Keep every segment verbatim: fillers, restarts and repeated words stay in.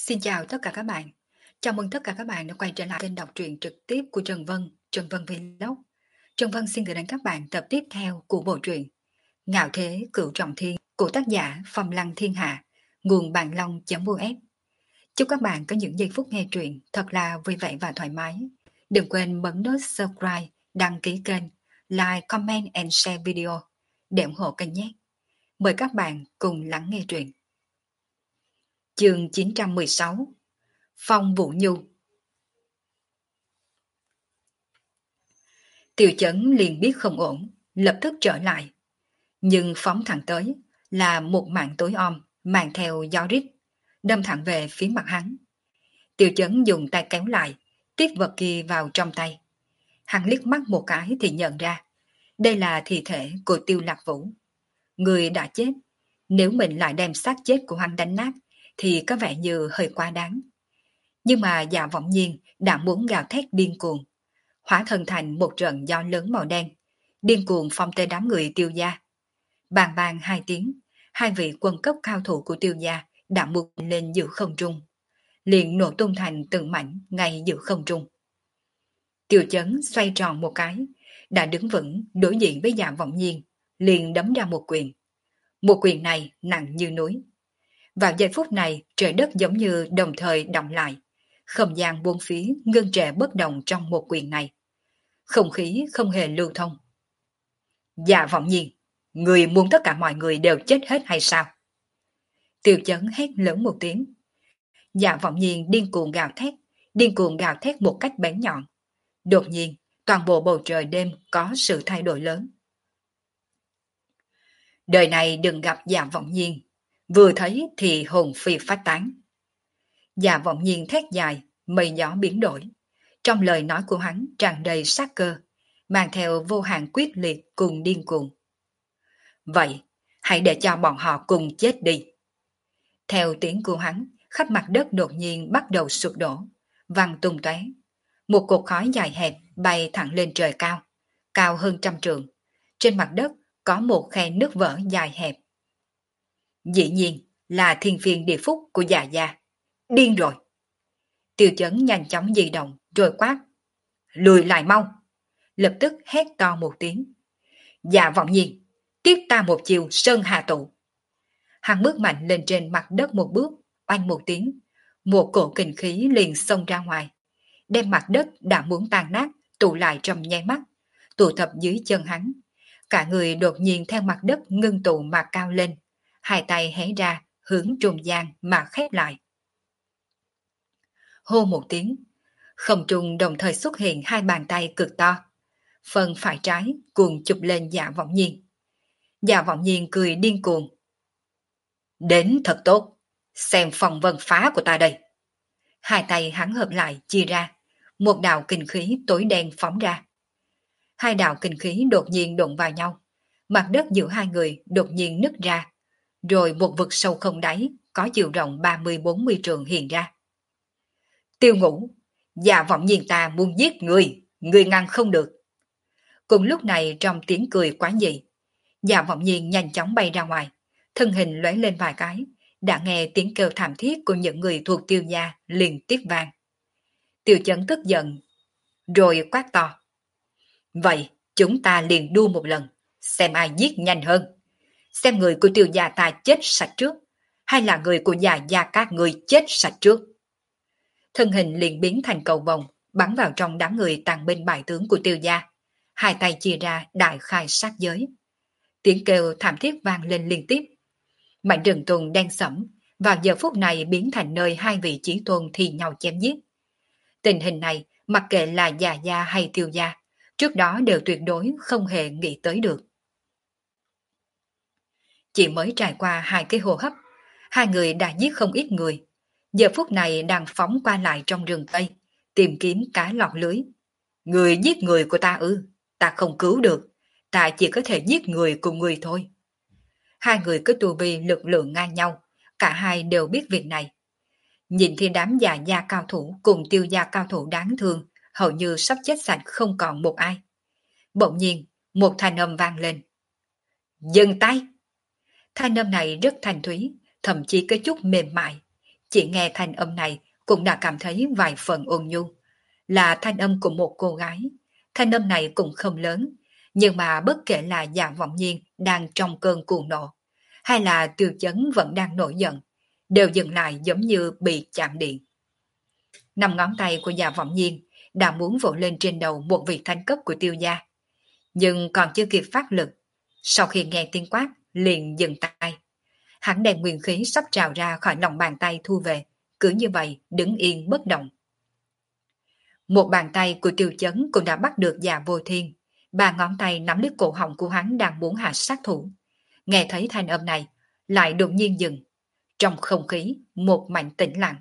Xin chào tất cả các bạn. Chào mừng tất cả các bạn đã quay trở lại kênh đọc truyện trực tiếp của Trần Vân, Trần Vân Vlog. Trần Vân xin gửi đến các bạn tập tiếp theo của bộ truyện Ngạo Thế Cửu Trọng Thiên của tác giả Phong Lăng Thiên Hạ, nguồn bàn long.uf. Chúc các bạn có những giây phút nghe truyện thật là vui vẻ và thoải mái. Đừng quên bấm nút subscribe, đăng ký kênh, like, comment and share video để ủng hộ kênh nhé. Mời các bạn cùng lắng nghe truyện. Chương chín trăm mười sáu, Phong Vũ Nhu. Tiêu Chấn liền biết không ổn, lập tức trở lại. Nhưng phóng thẳng tới là một mạng tối om mang theo gió rít, đâm thẳng về phía mặt hắn. Tiêu Chấn dùng tay kéo lại, tiếp vật kia vào trong tay. Hắn liếc mắt một cái thì nhận ra, đây là thi thể của Tiêu Lạc Vũ. Người đã chết, nếu mình lại đem xác chết của hắn đánh nát thì có vẻ như hơi quá đáng. Nhưng mà Dạ Vọng Nhiên đã muốn gào thét điên cuồng, hóa thân thành một trận gió lớn màu đen, điên cuồng phong tới đám người Tiêu gia. Bàng bàng hai tiếng, hai vị quân cấp cao thủ của Tiêu gia đã mục lên giữa không trung, liền nổ tung thành từng mảnh ngay giữa không trung. Tiêu Chấn xoay tròn một cái, đã đứng vững đối diện với Dạ Vọng Nhiên, liền đấm ra một quyền. Một quyền này nặng như núi. Vào giây phút này, trời đất giống như đồng thời động lại, không gian bốn phía ngưng trệ bất động trong một quyền này. Không khí không hề lưu thông. Dạ Vọng Nhiên, người muốn tất cả mọi người đều chết hết hay sao? Tiêu Chấn hét lớn một tiếng. Dạ Vọng Nhiên điên cuồng gào thét, điên cuồng gào thét một cách bén nhọn. Đột nhiên, toàn bộ bầu trời đêm có sự thay đổi lớn. Đời này đừng gặp Dạ Vọng Nhiên, vừa thấy thì hồn phi phách tán. Dạ Vọng Nhiên thét dài, mây gió biến đổi. Trong lời nói của hắn tràn đầy sát cơ, mang theo vô hạn quyết liệt cùng điên cuồng. Vậy, hãy để cho bọn họ cùng chết đi. Theo tiếng của hắn, khắp mặt đất đột nhiên bắt đầu sụp đổ, văng tung tóe. Một cột khói dài hẹp bay thẳng lên trời cao, cao hơn trăm trượng. Trên mặt đất có một khe nước vỡ dài hẹp. Dĩ nhiên là thiên phiên địa phúc của Dạ gia. Điên rồi. Tiêu Chấn nhanh chóng di động rồi quát. Lùi lại mau. Lập tức hét to một tiếng. Dạ Vọng Nhiên, tiếp ta một chiều sơn hà tụ. Hắn bước mạnh lên trên mặt đất một bước, oanh một tiếng. Một cổ kình khí liền xông ra ngoài, đem mặt đất đã muốn tan nát tụ lại trong nháy mắt, tụ tập dưới chân hắn. Cả người đột nhiên theo mặt đất ngưng tụ mà cao lên, hai tay hé ra hướng trung gian mà khép lại. Hô một tiếng, không trung đồng thời xuất hiện hai bàn tay cực to. Phần phải trái cuồng chụp lên Dạ Vọng Nhiên. Dạ Vọng Nhiên cười điên cuồng. Đến thật tốt, xem phòng vân phá của ta đây. Hai tay hắn hợp lại chia ra, một đạo kinh khí tối đen phóng ra. Hai đạo kinh khí đột nhiên đụng vào nhau, mặt đất giữa hai người đột nhiên nứt ra, rồi một vực sâu không đáy có chiều rộng ba mươi bốn mươi trượng hiện ra. Tiêu Ngũ, Dạ Vọng Nhiên ta muốn giết người, người ngăn không được. Cùng lúc này trong tiếng cười quá dị, Dạ Vọng Nhiên nhanh chóng bay ra ngoài, thân hình lóe lên vài cái, đã nghe tiếng kêu thảm thiết của những người thuộc Tiêu gia liền tiếp vang. Tiêu Chấn tức giận, rồi quát to. Vậy chúng ta liền đua một lần, xem ai giết nhanh hơn. Xem người của Tiêu gia ta chết sạch trước, hay là người của Dạ gia các người chết sạch trước. Thân hình liền biến thành cầu vồng, bắn vào trong đám người tàn binh bại tướng của Tiêu gia. Hai tay chia ra đại khai sát giới. Tiếng kêu thảm thiết vang lên liên tiếp. Mảnh rừng tùng đen sẫm vào giờ phút này biến thành nơi hai vị chí tôn thi nhau chém giết. Tình hình này, mặc kệ là Dạ gia hay Tiêu gia, trước đó đều tuyệt đối không hề nghĩ tới được. Chỉ mới trải qua hai cái hô hấp, hai người đã giết không ít người. Giờ phút này đang phóng qua lại trong rừng Tây, tìm kiếm cá lọt lưới. Người giết người của ta ư, ta không cứu được, ta chỉ có thể giết người cùng người thôi. Hai người có tu vi lực lượng ngang nhau, cả hai đều biết việc này. Nhìn thì đám Dạ gia cao thủ cùng Tiêu gia cao thủ đáng thương, hầu như sắp chết sạch không còn một ai. Bỗng nhiên, một thanh âm vang lên. Dừng tay! Thanh âm này rất thanh thúy, thậm chí có chút mềm mại, Chỉ nghe thanh âm này cũng đã cảm thấy vài phần ôn nhu, là thanh âm của một cô gái. Thanh âm này cũng không lớn, nhưng mà bất kể là Dạ Vọng Nhiên đang trong cơn cuồng nộ, hay là Tiêu Chấn vẫn đang nổi giận, đều dừng lại giống như bị chạm điện. Năm ngón tay của Dạ Vọng Nhiên đã muốn vỗ lên trên đầu một vị thanh cấp của Tiêu gia, nhưng còn chưa kịp phát lực, sau khi nghe tiếng quát liền dừng tay. Hắn đem nguyên khí sắp trào ra khỏi lòng bàn tay thu về, cứ như vậy đứng yên bất động. Một bàn tay của Tiêu Chấn cũng đã bắt được Dạ Vô Thiên, ba ngón tay nắm lấy cổ họng của hắn đang muốn hạ sát thủ. Nghe thấy thanh âm này, lại đột nhiên dừng. Trong không khí, một mảnh tĩnh lặng.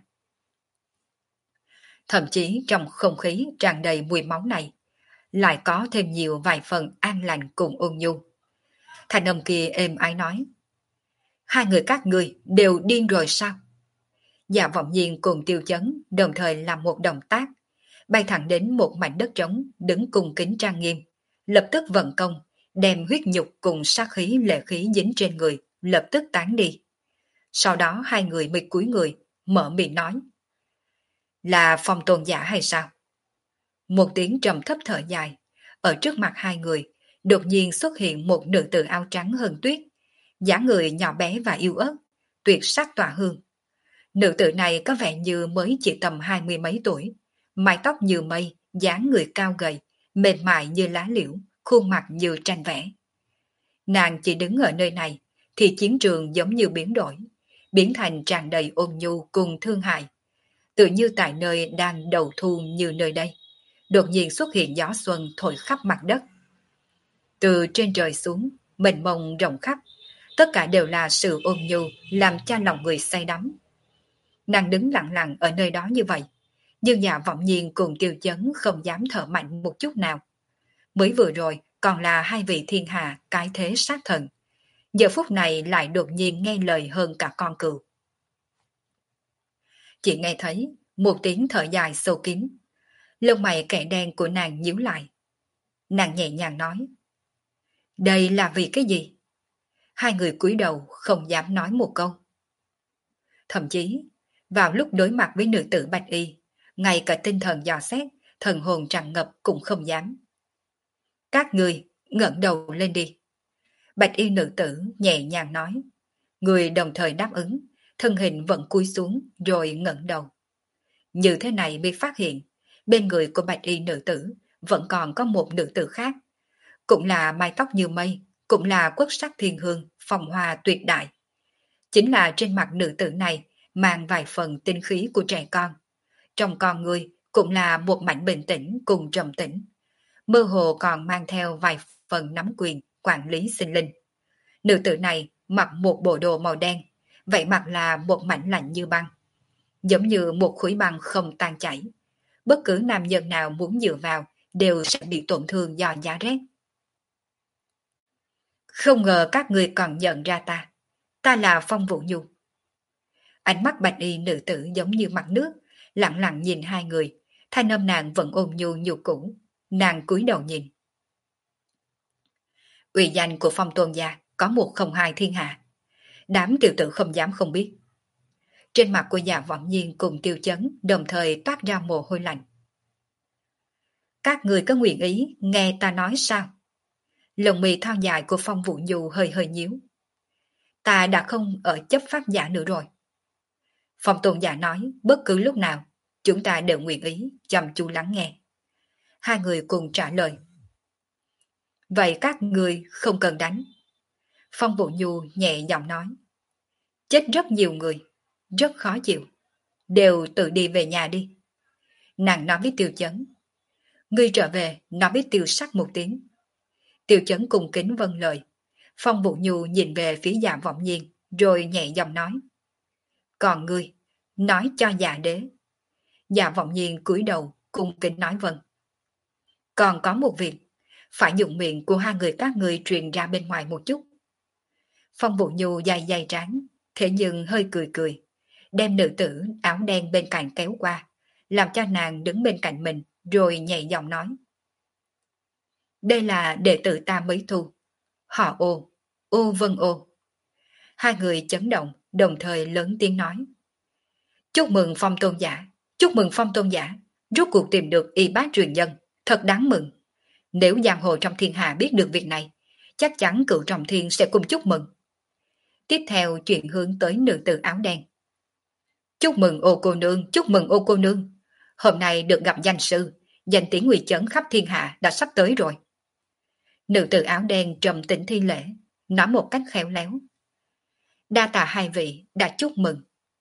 Thậm chí trong không khí tràn đầy mùi máu này, lại có thêm nhiều vài phần an lành cùng ôn nhu. Thanh âm kia êm ái nói: hai người các ngươi đều điên rồi sao? Dạ Vọng Nhiên cùng Tiêu Chấn đồng thời làm một động tác, bay thẳng đến một mảnh đất trống đứng cùng kính trang nghiêm, lập tức vận công, đem huyết nhục cùng sát khí lệ khí dính trên người, lập tức tán đi. Sau đó hai người mới cúi người, mở miệng nói: là Phong Tôn giả hay sao? Một tiếng trầm thấp thở dài, ở trước mặt hai người, đột nhiên xuất hiện một nữ tử áo trắng hơn tuyết, dáng người nhỏ bé và yếu ớt, tuyệt sắc tỏa hương. Nữ tử này có vẻ như mới chỉ tầm hai mươi mấy tuổi, mái tóc như mây, dáng người cao gầy, mềm mại như lá liễu, khuôn mặt như tranh vẽ. Nàng chỉ đứng ở nơi này, thì chiến trường giống như biến đổi, biến thành tràn đầy ôn nhu cùng thương hại. Tự như tại nơi đang đầu thu như nơi đây, đột nhiên xuất hiện gió xuân thổi khắp mặt đất. Từ trên trời xuống, mênh mông rộng khắp, tất cả đều là sự ôn nhu làm cho lòng người say đắm. Nàng đứng lặng lặng ở nơi đó như vậy, nhưng Dạ Vọng Nhiên cùng Tiêu Chấn không dám thở mạnh một chút nào. Mới vừa rồi còn là hai vị thiên hạ cái thế sát thần, giờ phút này lại đột nhiên nghe lời hơn cả con cừu. Chỉ nghe thấy một tiếng thở dài sâu kín, lông mày kẻ đen của nàng nhíu lại. Nàng nhẹ nhàng nói: đây là vì cái gì? Hai người cúi đầu không dám nói một câu. Thậm chí vào lúc đối mặt với nữ tử Bạch Y, ngay cả tinh thần dò xét, thần hồn tràn ngập cũng không dám. Các người ngẩng đầu lên đi. Bạch Y nữ tử nhẹ nhàng nói. Người đồng thời đáp ứng, thân hình vẫn cúi xuống rồi ngẩng đầu. Như thế này mới phát hiện, bên người của Bạch Y nữ tử vẫn còn có một nữ tử khác, cũng là mái tóc như mây, cũng là quốc sắc thiên hương, phong hoa tuyệt đại. Chính là trên mặt nữ tử này mang vài phần tinh khí của trẻ con. Trong con người cũng là một mảnh bình tĩnh cùng trầm tĩnh. Mơ hồ còn mang theo vài phần nắm quyền quản lý sinh linh. Nữ tử này mặc một bộ đồ màu đen, vậy mặt là một mảnh lạnh như băng, giống như một khối băng không tan chảy. Bất cứ nam nhân nào muốn dựa vào đều sẽ bị tổn thương do giá rét. Không ngờ các người còn nhận ra ta. Ta là Phong Vũ Nhu. Ánh mắt Bạch Y nữ tử giống như mặt nước, lặng lặng nhìn hai người. Thanh âm nàng vẫn ôn nhu như cũ. Nàng cúi đầu nhìn. Uy danh của Phong Tôn gia có một không hai thiên hạ. Đám tiểu tử không dám không biết. Trên mặt của Dạ Vọng Nhiên cùng Tiêu Chấn đồng thời toát ra mồ hôi lạnh. Các người có nguyện ý nghe ta nói sao? Lồng mì thon dài của Phong Vũ Nhu hơi hơi nhíu. Ta đã không ở chấp pháp giả nữa rồi. Phong Tôn giả nói bất cứ lúc nào chúng ta đều nguyện ý chăm chú lắng nghe. Hai người cùng trả lời. Vậy các người không cần đánh. Phong Vũ Nhu nhẹ giọng nói. Chết rất nhiều người, rất khó chịu. Đều tự đi về nhà đi. Nàng nói với Tiêu Chấn. Ngươi trở về nói với Tiêu Sắc một tiếng. Tiêu Chấn cùng kính vâng lời. Phong Vũ Nhu nhìn về phía Dạ Vọng Nhiên rồi nhẹ giọng nói. Còn ngươi, nói cho Dạ đế. Dạ Vọng Nhiên cúi đầu cùng kính nói vâng. Còn có một việc, phải dùng miệng của hai người các ngươi truyền ra bên ngoài một chút. Phong Vũ Nhu dài dài trán, thế nhưng hơi cười cười, đem nữ tử áo đen bên cạnh kéo qua, làm cho nàng đứng bên cạnh mình, rồi nhẹ giọng nói. Đây là đệ tử ta mới thu, họ Ô, Ô Vân Ô. Hai người chấn động, đồng thời lớn tiếng nói. Chúc mừng Phong tôn giả, chúc mừng Phong tôn giả, rốt cuộc tìm được y bác truyền nhân, thật đáng mừng. Nếu giang hồ trong thiên hạ biết được việc này, chắc chắn cựu trọng thiên sẽ cùng chúc mừng. Tiếp theo chuyện hướng tới nữ tử áo đen. Chúc mừng ô cô nương, chúc mừng ô cô nương. Hôm nay được gặp danh sư, danh tiếng nguy chấn khắp thiên hạ đã sắp tới rồi. Nữ tử áo đen trầm tĩnh thi lễ, nói một cách khéo léo. Đa tạ hai vị đã chúc mừng.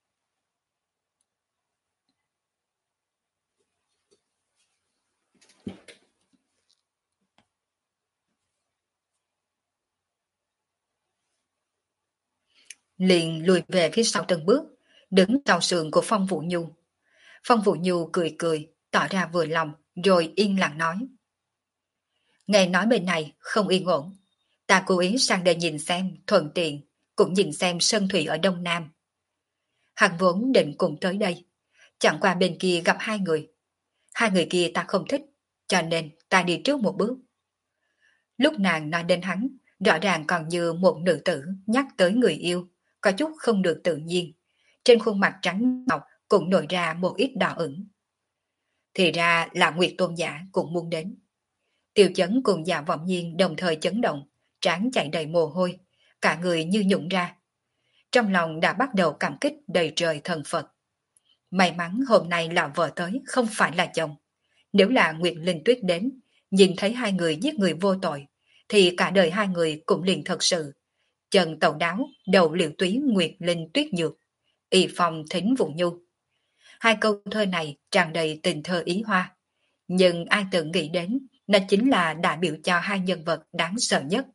Liền lùi về phía sau từng bước, đứng sau sườn của Phong Vũ Nhu. Phong Vũ Nhu cười cười, tỏ ra vừa lòng, rồi yên lặng nói. Nghe nói bên này không yên ổn, ta cố ý sang đây nhìn xem, thuận tiện, cũng nhìn xem sơn thủy ở Đông Nam. Hắn vốn định cùng tới đây, chẳng qua bên kia gặp hai người. Hai người kia ta không thích, cho nên ta đi trước một bước. Lúc nàng nói đến hắn, rõ ràng còn như một nữ tử nhắc tới người yêu, có chút không được tự nhiên. Trên khuôn mặt trắng ngọc cũng nổi ra một ít đỏ ửng. Thì ra là Nguyệt Tôn giả cũng muốn đến. Tiêu Chấn cùng Dạ Vọng Nhiên đồng thời chấn động, trán chảy đầy mồ hôi, cả người như nhũn ra. Trong lòng đã bắt đầu cảm kích đầy trời thần Phật. May mắn hôm nay là vợ tới, không phải là chồng. Nếu là Nguyệt Linh Tuyết đến, nhìn thấy hai người giết người vô tội, thì cả đời hai người cũng liền thật sự. Chân tàu đáo, đầu liều túy Nguyệt Linh Tuyết nhược, y phong thính Vũ Nhu. Hai câu thơ này tràn đầy tình thơ ý hoa. Nhưng ai tự nghĩ đến, nó chính là đại biểu cho hai nhân vật đáng sợ nhất.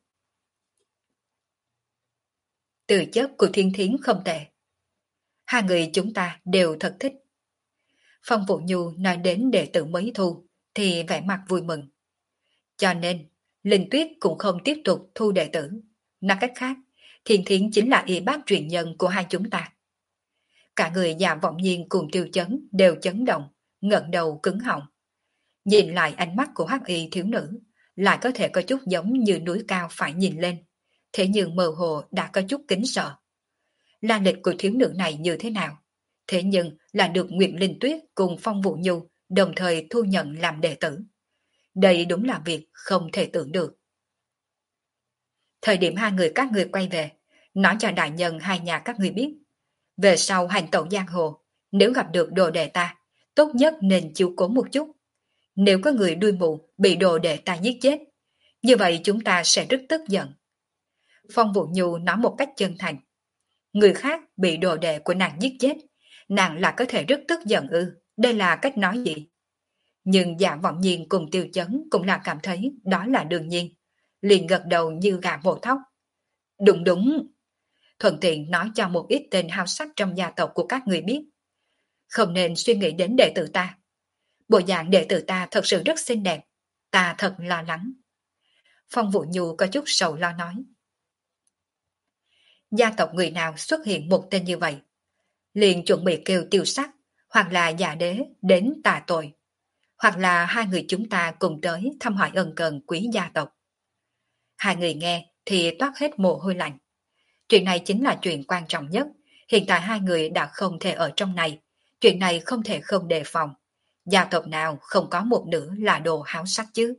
Từ chất của Thiên Thiến không tệ. Hai người chúng ta đều thật thích. Phong Vũ Nhu nói đến đệ tử mới thu, thì vẻ mặt vui mừng. Cho nên, Linh Tuyết cũng không tiếp tục thu đệ tử. Nói cách khác, Thiên Thiến chính là y bác truyền nhân của hai chúng ta. Cả người Dạ Vọng Nhiên cùng Tiêu Chấn đều chấn động, ngẩng đầu cứng họng. Nhìn lại ánh mắt của hắc y thiếu nữ, lại có thể có chút giống như núi cao phải nhìn lên, thế nhưng mơ hồ đã có chút kính sợ. La lịch của thiếu nữ này như thế nào? Thế nhưng là được Nguyệt Linh Tuyết cùng Phong Vũ Nhu đồng thời thu nhận làm đệ tử. Đây đúng là việc không thể tưởng được. Thời điểm hai người các người quay về, nói cho đại nhân hai nhà các người biết. Về sau hành tẩu giang hồ, nếu gặp được đồ đệ ta, tốt nhất nên chiếu cố một chút. Nếu có người đuôi mù bị đồ đệ ta giết chết, như vậy chúng ta sẽ rất tức giận. Phong Vũ Nhu nói một cách chân thành. Người khác bị đồ đệ của nàng giết chết, nàng là có thể rất tức giận ư, đây là cách nói gì? Nhưng Dạ Vọng Nhiên cùng Tiêu Chấn cũng là cảm thấy đó là đương nhiên, liền gật đầu như gà mổ thóc. Đúng đúng, thuận tiện nói cho một ít tên hào sắc trong gia tộc của các người biết. Không nên suy nghĩ đến đệ tử ta. Bộ dạng đệ tử ta thật sự rất xinh đẹp, ta thật lo lắng. Phong Vũ Nhu có chút sầu lo nói. Gia tộc người nào xuất hiện một tên như vậy, liền chuẩn bị kêu tiêu sắc, hoặc là Dạ Đế đến tà tội, hoặc là hai người chúng ta cùng tới thăm hỏi ân cần quý gia tộc. Hai người nghe thì toát hết mồ hôi lạnh. Chuyện này chính là chuyện quan trọng nhất. Hiện tại hai người đã không thể ở trong này. Chuyện này không thể không đề phòng. Gia tộc nào không có một nữ là đồ háo sắc chứ?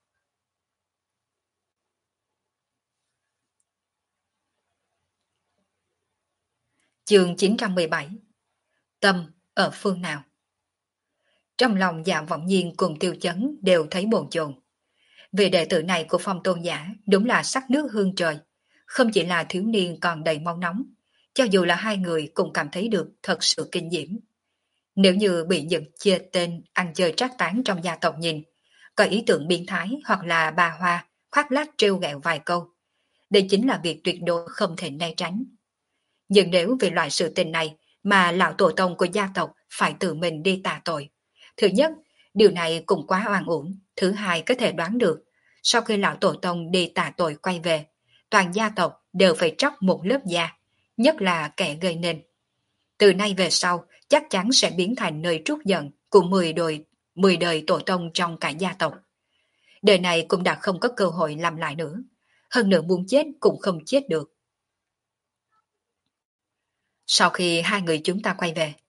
Chương chín trăm mười bảy. Tâm ở phương nào? Trong lòng Dạ Vọng Nhiên cùng Tiêu Chấn đều thấy bồn chồn. Vì đệ tử này của Phong tôn giả đúng là sắc nước hương trời. Không chỉ là thiếu niên còn đầy máu nóng, cho dù là hai người cũng cảm thấy được thật sự kinh diễm. Nếu như bị những chia tên ăn chơi trác tán trong gia tộc nhìn, có ý tưởng biến thái hoặc là bà hoa, khoác lác trêu ghẹo vài câu, đây chính là việc tuyệt đối không thể né tránh. Nhưng nếu vì loại sự tình này mà lão tổ tông của gia tộc phải tự mình đi tạ tội, thứ nhất, điều này cũng quá oan uổng, thứ hai có thể đoán được, sau khi lão tổ tông đi tạ tội quay về, toàn gia tộc đều phải tróc một lớp da, nhất là kẻ gây nên. Từ nay về sau, chắc chắn sẽ biến thành nơi trút giận của mười đời, mười đời tổ tông trong cả gia tộc. Đời này cũng đã không có cơ hội làm lại nữa, hơn nữa muốn chết cũng không chết được. Sau khi hai người chúng ta quay về,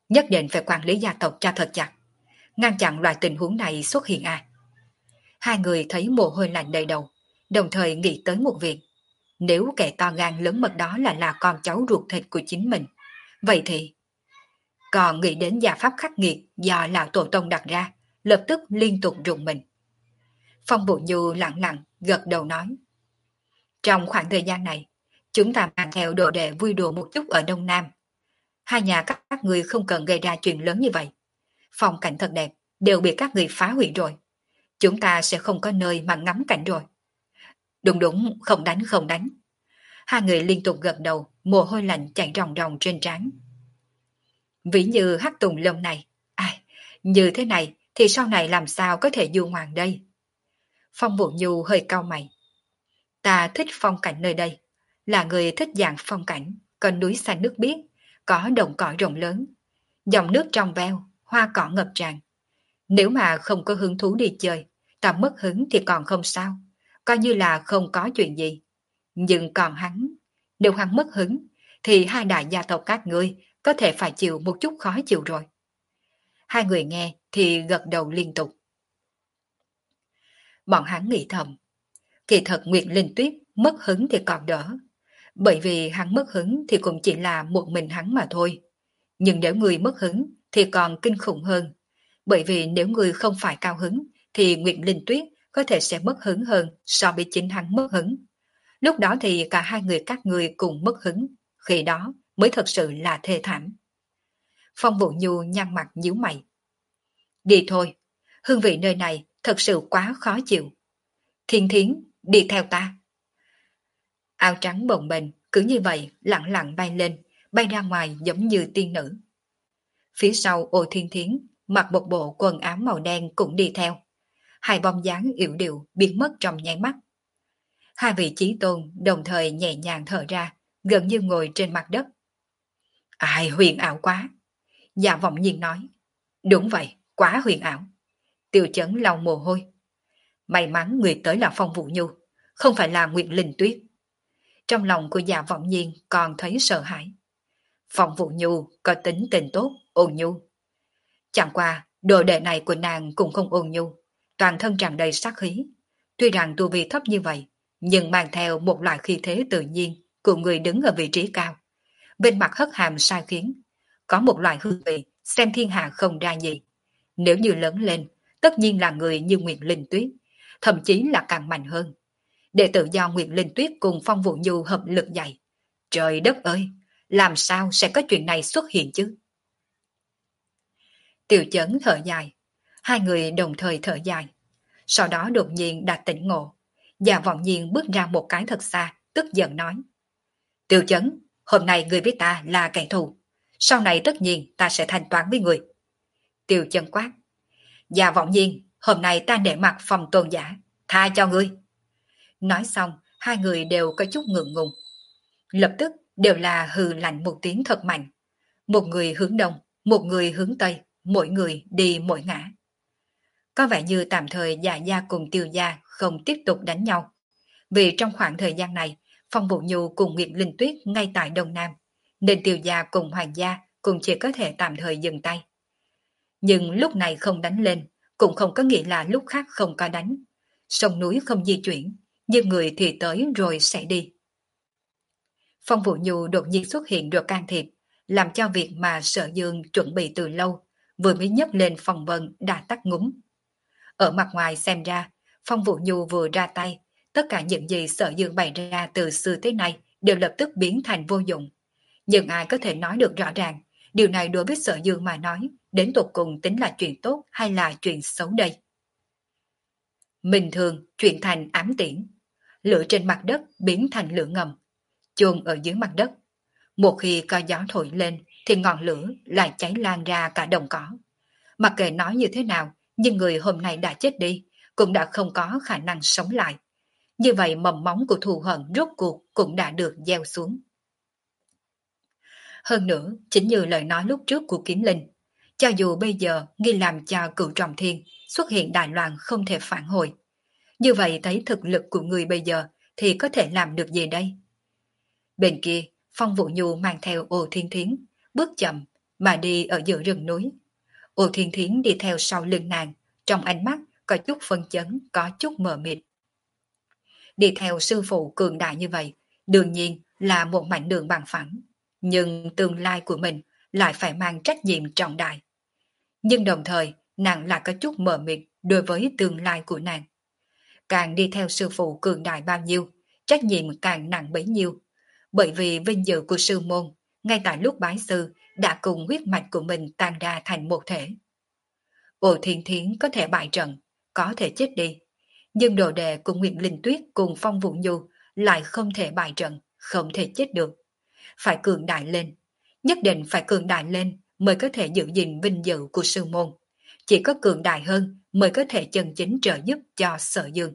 Nhất định phải quản lý gia tộc cho thật chặt, ngăn chặn loại tình huống này xuất hiện à. Hai người thấy mồ hôi lạnh đầy đầu, đồng thời nghĩ tới một việc. Nếu kẻ to gan lớn mật đó là là con cháu ruột thịt của chính mình, vậy thì... Còn nghĩ đến gia pháp khắc nghiệt do lão tổ tông đặt ra, lập tức liên tục rùng mình. Phong Bụ Nhu lặng lặng gật đầu nói. Trong khoảng thời gian này, chúng ta mang theo đồ đệ vui đùa một chút ở Đông Nam. Hai nhà các, các người không cần gây ra chuyện lớn như vậy. Phong cảnh thật đẹp, đều bị các người phá hủy rồi. Chúng ta sẽ không có nơi mà ngắm cảnh rồi. Đúng đúng, không đánh không đánh. Hai người liên tục gật đầu, mồ hôi lạnh chảy ròng ròng trên trán. Ví như hắc tùng lâm này, ai, như thế này thì sau này làm sao có thể du ngoạn đây? Phong Vũ Nhu hơi cau mày. Ta thích phong cảnh nơi đây, là người thích dạng phong cảnh, có núi xanh nước biếc, có đồng cỏ rộng lớn, dòng nước trong veo, hoa cỏ ngập tràn. Nếu mà không có hứng thú đi chơi, ta mất hứng thì còn không sao, coi như là không có chuyện gì. Nhưng còn hắn, nếu hắn mất hứng, thì hai đại gia tộc các ngươi có thể phải chịu một chút khó chịu rồi. Hai người nghe thì gật đầu liên tục. Bọn hắn nghĩ thầm, kỳ thật Nguyệt Linh Tuyết mất hứng thì còn đỡ, bởi vì hắn mất hứng thì cũng chỉ là một mình hắn mà thôi. Nhưng nếu người mất hứng thì còn kinh khủng hơn, bởi vì nếu người không phải cao hứng thì Nguyệt Linh Tuyết có thể sẽ mất hứng hơn so với chính hắn mất hứng. Lúc đó thì cả hai người các người cùng mất hứng, khi đó mới thật sự là thê thảm. Phong Vũ Nhu nhăn mặt nhíu mày. Đi thôi, hương vị nơi này thật sự quá khó chịu. Thiên Thiến, đi theo ta. Áo trắng bồng bềnh cứ như vậy lặng lặng bay lên, bay ra ngoài giống như tiên nữ. Phía sau Ô Thiên Thiến mặc một bộ quần áo màu đen cũng đi theo. Hai bóng dáng yểu điệu biến mất trong nháy mắt. Hai vị chí tôn đồng thời nhẹ nhàng thở ra, gần như ngồi trên mặt đất. Ai huyền ảo quá. Dạ Vọng Nhiên nói. Đúng vậy, quá huyền ảo. Tiêu Chấn lau mồ hôi. May mắn người tới là Phong Vũ Nhu, không phải là Nguyệt Linh Tuyết. Trong lòng của Dạ Vọng Nhiên còn thấy sợ hãi. Phong Vũ Nhu có tính tình tốt, ôn nhu. Chẳng qua, đồ đệ này của nàng cũng không ôn nhu, toàn thân tràn đầy sát khí. Tuy rằng tu vi thấp như vậy, nhưng mang theo một loại khí thế tự nhiên của người đứng ở vị trí cao. Bên mặt hất hàm sai khiến, có một loại hương vị xem thiên hạ không ra gì. Nếu như lớn lên, tất nhiên là người như Nguyệt Linh Tuyết, thậm chí là càng mạnh hơn. Đệ tử do Nguyệt Linh Tuyết cùng Phong Vũ Nhu hợp lực dạy. Trời đất ơi, làm sao sẽ có chuyện này xuất hiện chứ? Tiểu Chấn thở dài, hai người đồng thời thở dài. Sau đó đột nhiên đã tỉnh ngộ. Dạ Vọng Nhiên bước ra một cái thật xa, tức giận nói. Tiểu Chấn, hôm nay người với ta là kẻ thù. Sau này tất nhiên ta sẽ thanh toán với người. Tiểu Chấn quát. Dạ Vọng Nhiên, hôm nay ta để mặt Phòng Tôn giả, tha cho ngươi. Nói xong, hai người đều có chút ngượng ngùng. Lập tức đều là hừ lạnh một tiếng thật mạnh. Một người hướng đông, một người hướng tây, mỗi người đi mỗi ngã. Có vẻ như tạm thời Dạ gia cùng Tiêu gia không tiếp tục đánh nhau. Vì trong khoảng thời gian này, Phong Vũ Nhu cùng Nguyệt Linh Tuyết ngay tại Đông Nam, nên Tiêu gia cùng Hoàng gia cũng chỉ có thể tạm thời dừng tay. Nhưng lúc này không đánh lên, cũng không có nghĩa là lúc khác không có đánh. Sông núi không di chuyển, nhưng người thì tới rồi sẽ đi. Phong Vũ Nhu đột nhiên xuất hiện rồi can thiệp, làm cho việc mà Sở Dương chuẩn bị từ lâu, vừa mới nhấc lên phong vân đã tắt ngúm. Ở mặt ngoài xem ra, Phong Vũ Nhu vừa ra tay, tất cả những gì Sở Dương bày ra từ xưa tới nay đều lập tức biến thành vô dụng. Nhưng ai có thể nói được rõ ràng, điều này đối với Sở Dương mà nói, đến tột cùng tính là chuyện tốt hay là chuyện xấu đây? Bình thường chuyển thành ám tiễn, lửa trên mặt đất biến thành lửa ngầm, chôn ở dưới mặt đất. Một khi có gió thổi lên thì ngọn lửa lại cháy lan ra cả đồng cỏ. Mặc kệ nói như thế nào, nhưng người hôm nay đã chết đi, cũng đã không có khả năng sống lại. Như vậy mầm móng của thù hận rốt cuộc cũng đã được gieo xuống. Hơn nữa, chính như lời nói lúc trước của Kiếm Linh, cho dù bây giờ nghi làm cho Cửu Trọng Thiên xuất hiện đại loạn không thể phản hồi, như vậy thấy thực lực của người bây giờ thì có thể làm được gì đây? Bên kia, Phong Vũ Nhu mang theo Ô Thiên Thiến, bước chậm, mà đi ở giữa rừng núi. Ô Thiên Thiến đi theo sau lưng nàng, trong ánh mắt có chút phân chấn, có chút mờ mịt. Đi theo sư phụ cường đại như vậy, đương nhiên là một mảnh đường bằng phẳng, nhưng tương lai của mình lại phải mang trách nhiệm trọng đại. Nhưng đồng thời, nàng lại có chút mờ mịt đối với tương lai của nàng. Càng đi theo sư phụ cường đại bao nhiêu, trách nhiệm càng nặng bấy nhiêu. Bởi vì vinh dự của sư môn, ngay tại lúc bái sư, đã cùng huyết mạch của mình tan ra thành một thể. Ô Thiên Thiến có thể bại trận, có thể chết đi. Nhưng đồ đệ của Nguyệt Linh Tuyết cùng Phong Vũ Nhu lại không thể bại trận, không thể chết được. Phải cường đại lên, nhất định phải cường đại lên mới có thể giữ gìn vinh dự của sư môn. Chỉ có cường đại hơn mới có thể chân chính trợ giúp cho Sở Dương.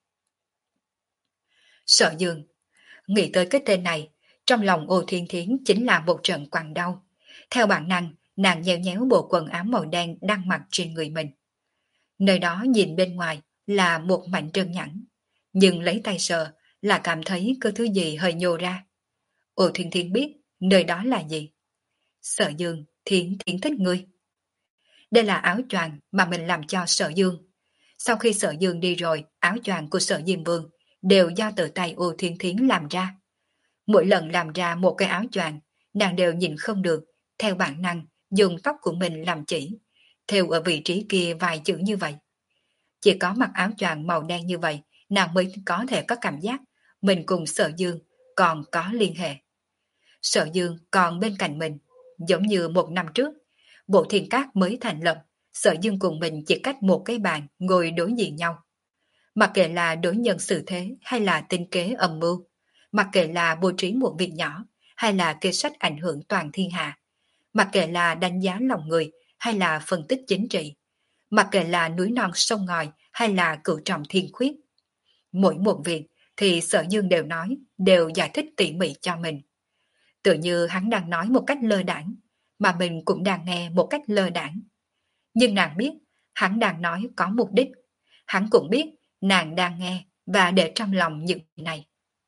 Sở Dương, nghĩ tới cái tên này, trong lòng Ô Thiên Thiến chính là một trận quặn đau. Theo bản năng, nàng nhéo nhéo bộ quần áo màu đen đang mặc trên người mình. Nơi đó nhìn bên ngoài là một mảnh trơn nhẵn, nhưng lấy tay sờ là cảm thấy có thứ gì hơi nhô ra. Ô Thiên Thiến biết nơi đó là gì. Sở Dương, Thiến Thiến thích ngươi. Đây là áo choàng mà mình làm cho Sở Dương. Sau khi Sở Dương đi rồi, áo choàng của Sở Diêm Vương đều do tự tay Ô Thiên Thiến làm ra. Mỗi lần làm ra một cái áo choàng, nàng đều nhìn không được, theo bản năng dùng tóc của mình làm chỉ, theo ở vị trí kia vài chữ như vậy. Chỉ có mặc áo choàng màu đen như vậy, nàng mới có thể có cảm giác mình cùng Sở Dương còn có liên hệ. Sở Dương còn bên cạnh mình, giống như một năm trước, Bộ Thiên Các mới thành lập, Sở Dương cùng mình chỉ cách một cái bàn ngồi đối diện nhau. Mặc kệ là đối nhân xử thế hay là tinh kế âm mưu, mặc kệ là bố trí một việc nhỏ hay là kế sách ảnh hưởng toàn thiên hạ, mặc kệ là đánh giá lòng người hay là phân tích chính trị, mặc kệ là núi non sông ngòi hay là cửu trọng thiên khuyết. Mỗi một việc thì Sở Dương đều nói, đều giải thích tỉ mỉ cho mình. Tự như hắn đang nói một cách lơ đãng, mà mình cũng đang nghe một cách lơ đãng. Nhưng nàng biết, hắn đang nói có mục đích. Hắn cũng biết, nàng đang nghe và để trong lòng những này.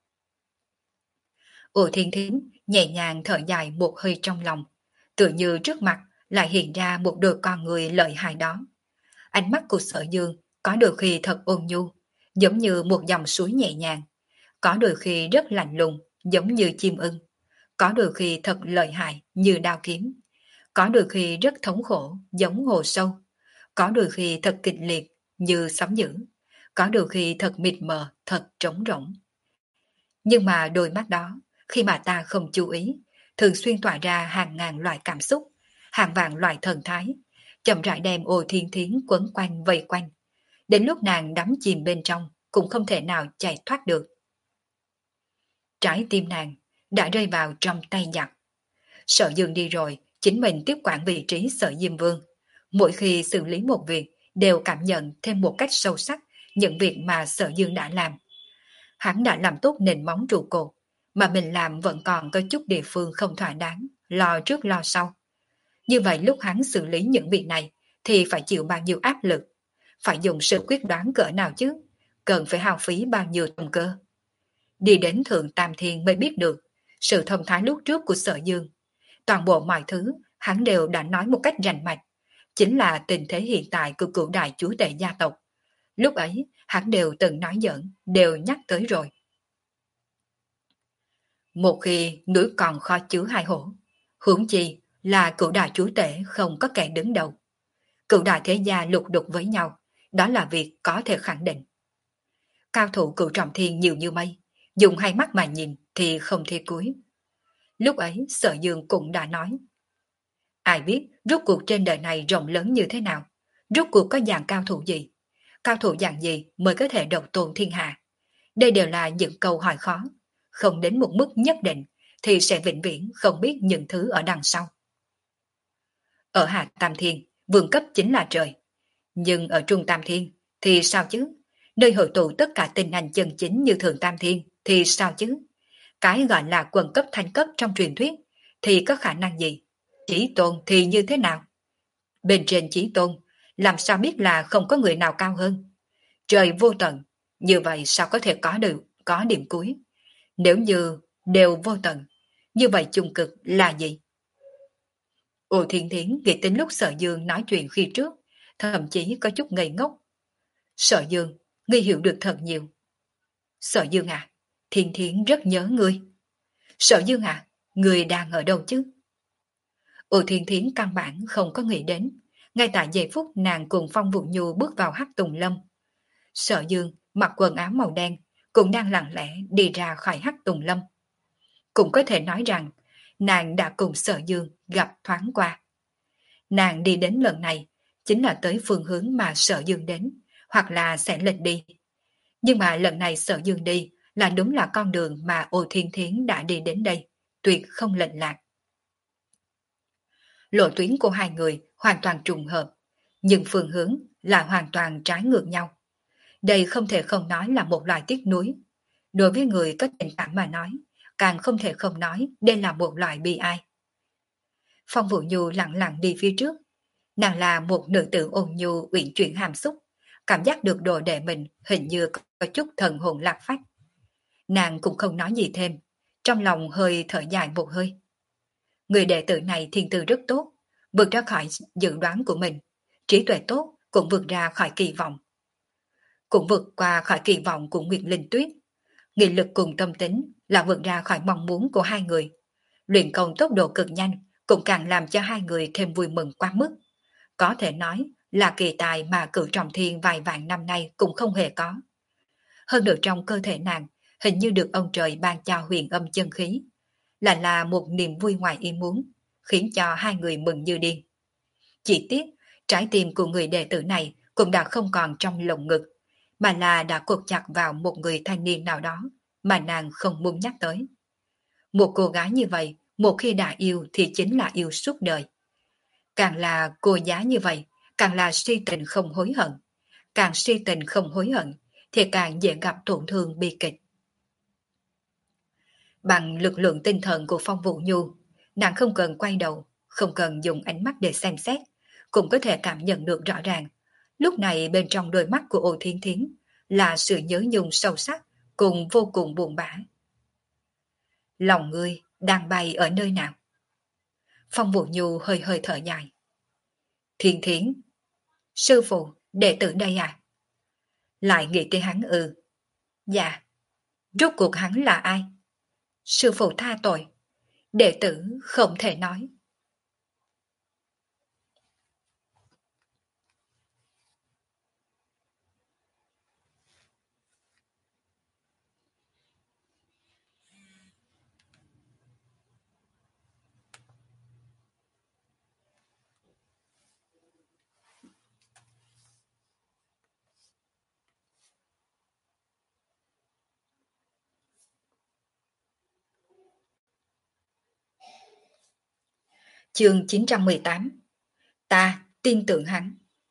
Ủa Thiên Thiến nhẹ nhàng thở dài một hơi trong lòng, tự như trước mặt lại hiện ra một đôi con người lợi hại đó. Ánh mắt của Sở Dương có đôi khi thật ôn nhu, giống như một dòng suối nhẹ nhàng, có đôi khi rất lạnh lùng, giống như chim ưng, có đôi khi thật lợi hại như đao kiếm, có đôi khi rất thống khổ giống hồ sâu, có đôi khi thật kịch liệt như sấm dữ, có đôi khi thật mịt mờ, thật trống rỗng. Nhưng mà đôi mắt đó, khi mà ta không chú ý, thường xuyên tỏa ra hàng ngàn loại cảm xúc, hàng vạn loại thần thái, chậm rãi đem Ô Thiên Thiến quấn quanh vây quanh. Đến lúc nàng đắm chìm bên trong, cũng không thể nào chạy thoát được. Trái tim nàng đã rơi vào trong tay giặc. Sở Dương đi rồi, chính mình tiếp quản vị trí Sở Diêm Vương. Mỗi khi xử lý một việc, đều cảm nhận thêm một cách sâu sắc những việc mà Sở Dương đã làm. Hắn đã làm tốt nền móng trụ cột, mà mình làm vẫn còn có chút địa phương không thỏa đáng, lo trước lo sau. Như vậy lúc hắn xử lý những việc này, thì phải chịu bao nhiêu áp lực, phải dùng sự quyết đoán cỡ nào chứ, cần phải hao phí bao nhiêu tâm cơ. Đi đến Thượng Tam Thiên mới biết được sự thông thái lúc trước của Sở Dương. Toàn bộ mọi thứ hắn đều đã nói một cách rành mạch, chính là tình thế hiện tại của cửu đại chúa tể gia tộc. Lúc ấy hắn đều từng nói giỡn, đều nhắc tới rồi. Một khi núi còn khó chứa hai hổ, huống chi là cửu đại chúa tể không có kẻ đứng đầu. Cửu đại thế gia lục đục với nhau, đó là việc có thể khẳng định. Cao thủ cửu trọng thiên nhiều như mây, dùng hai mắt mà nhìn thì không thể cuối. Lúc ấy Sở Dương cũng đã nói, ai biết rốt cuộc trên đời này rộng lớn như thế nào, rốt cuộc có dạng cao thủ gì, cao thủ dạng gì mới có thể độc tôn thiên hạ. Đây đều là những câu hỏi khó, không đến một mức nhất định thì sẽ vĩnh viễn không biết những thứ ở đằng sau. Ở Hạ Tam Thiên, vương cấp chính là trời. Nhưng ở Trung Tam Thiên thì sao chứ? Nơi hội tụ tất cả tinh anh chân chính như Thượng Tam Thiên thì sao chứ? Cái gọi là quần cấp thanh cấp trong truyền thuyết thì có khả năng gì? Chí tôn thì như thế nào? Bên trên chí tôn, làm sao biết là không có người nào cao hơn? Trời vô tận, như vậy sao có thể có được, có điểm cuối? Nếu như đều vô tận, như vậy chung cực là gì? Ô Thiên Thiến nghĩ đến lúc Sở Dương nói chuyện khi trước, thậm chí có chút ngây ngốc. Sở Dương, ngươi hiểu được thật nhiều. Sở Dương à, Thiên Thiến rất nhớ ngươi. Sở Dương à, ngươi đang ở đâu chứ? Ô Thiên Thiến căn bản không có nghĩ đến. Ngay tại giây phút nàng cùng Phong Vũ Nhu bước vào Hắc Tùng Lâm. Sở Dương mặc quần áo màu đen, cũng đang lặng lẽ đi ra khỏi Hắc Tùng Lâm. Cũng có thể nói rằng, nàng đã cùng Sở Dương gặp thoáng qua. Nàng đi đến lần này, chính là tới phương hướng mà Sở Dương đến, hoặc là sẽ lệch đi. Nhưng mà lần này Sở Dương đi, là đúng là con đường mà Ô Thiên Thiến đã đi đến đây, tuyệt không lệch lạc. Lộ tuyến của hai người hoàn toàn trùng hợp, nhưng phương hướng là hoàn toàn trái ngược nhau. Đây không thể không nói là một loại tiếc nuối. Đối với người có tình cảm mà nói, càng không thể không nói đây là một loại bi ai. Phong Vũ Nhu lặng lặng đi phía trước. Nàng là một nữ tử ôn nhu uyển chuyển hàm xúc, cảm giác được đồ đệ mình hình như có chút thần hồn lạc phách. Nàng cũng không nói gì thêm, trong lòng hơi thở dài một hơi. Người đệ tử này thiên tư rất tốt, vượt ra khỏi dự đoán của mình, trí tuệ tốt cũng vượt ra khỏi kỳ vọng. Cũng vượt qua khỏi kỳ vọng của Nguyệt Linh Tuyết. Nghị lực cùng tâm tính là vượt ra khỏi mong muốn của hai người. Luyện công tốc độ cực nhanh cũng càng làm cho hai người thêm vui mừng quá mức. Có thể nói là kỳ tài mà Cửu Trọng Thiên vài vạn năm nay cũng không hề có. Hơn nữa trong cơ thể nàng, hình như được ông trời ban cho huyền âm chân khí, lại là một niềm vui ngoài ý muốn, khiến cho hai người mừng như điên. Chỉ tiếc, trái tim của người đệ tử này cũng đã không còn trong lồng ngực, mà là đã cột chặt vào một người thanh niên nào đó mà nàng không muốn nhắc tới. Một cô gái như vậy, một khi đã yêu thì chính là yêu suốt đời. Càng là cô giá như vậy, càng là si tình không hối hận. Càng si tình không hối hận, thì càng dễ gặp tổn thương bi kịch. Bằng lực lượng tinh thần của Phong Vũ Nhu, nàng không cần quay đầu, không cần dùng ánh mắt để xem xét, cũng có thể cảm nhận được rõ ràng. Lúc này bên trong đôi mắt của Ô Thiên Thiến là sự nhớ nhung sâu sắc cùng vô cùng buồn bã. Lòng ngươi đang bay ở nơi nào? Phong Vũ Nhu hơi hơi thở dài. Thiên Thiến, sư phụ, đệ tử đây à? Lại nghĩ tới hắn ư? Dạ, rốt cuộc hắn là ai? Sư phụ tha tội, đệ tử không thể nói. Chương chín trăm mười tám. Ta tin tưởng hắn.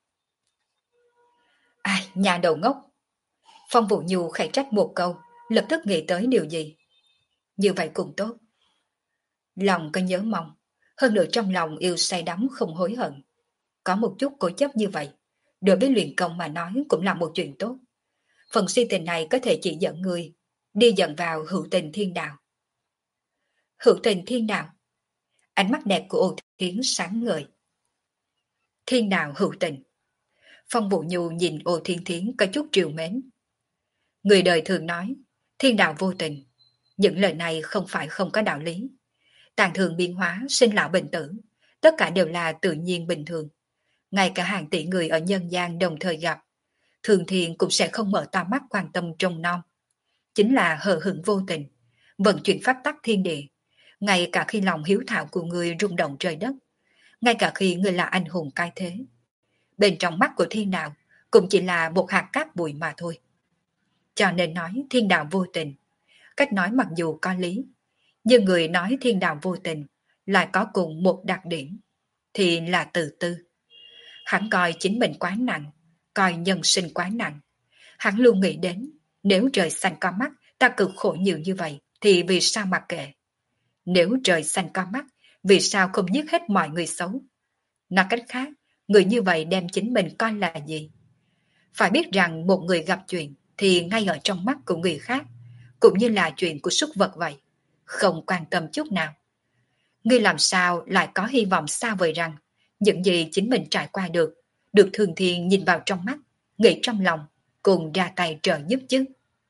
Ai, nhà đầu ngốc. Phong Vũ Nhu khẽ trách một câu, lập tức nghĩ tới điều gì. Như vậy cũng tốt. Lòng có nhớ mong, hơn nữa trong lòng yêu say đắm không hối hận. Có một chút cố chấp như vậy, đối với luyện công mà nói cũng là một chuyện tốt. Phần si tình này có thể chỉ dẫn người đi dẫn vào hữu tình thiên đạo. Hữu tình thiên đạo. Ánh mắt đẹp của Ô Thiến sáng ngời. Thiên đạo hữu tình. Phong Vũ Nhu nhìn Ô Thiên Thiến có chút triều mến. Người đời thường nói, thiên đạo vô tình. Những lời này không phải không có đạo lý. Tàn thường biến hóa, sinh lão bệnh tử, tất cả đều là tự nhiên bình thường. Ngay cả hàng tỷ người ở nhân gian đồng thời gặp, thường thiện cũng sẽ không mở to mắt quan tâm trông nom. Chính là hờ hững vô tình, vận chuyển pháp tắc thiên địa. Ngay cả khi lòng hiếu thảo của người rung động trời đất, ngay cả khi người là anh hùng cai thế, bên trong mắt của thiên đạo cũng chỉ là một hạt cát bụi mà thôi. Cho nên nói thiên đạo vô tình, cách nói mặc dù có lý, nhưng người nói thiên đạo vô tình lại có cùng một đặc điểm, thì là tự tư. Hắn coi chính mình quá nặng, coi nhân sinh quá nặng. Hắn luôn nghĩ đến, nếu trời xanh có mắt, ta cực khổ nhiều như vậy, thì vì sao mặc kệ? Nếu trời xanh có mắt, vì sao không giết hết mọi người xấu? Nói cách khác, người như vậy đem chính mình coi là gì? Phải biết rằng một người gặp chuyện thì ngay ở trong mắt của người khác, cũng như là chuyện của súc vật vậy, không quan tâm chút nào. Ngươi làm sao lại có hy vọng xa vời rằng những gì chính mình trải qua được, được Thường Thiên nhìn vào trong mắt, nghĩ trong lòng, cùng ra tay trợ giúp chứ?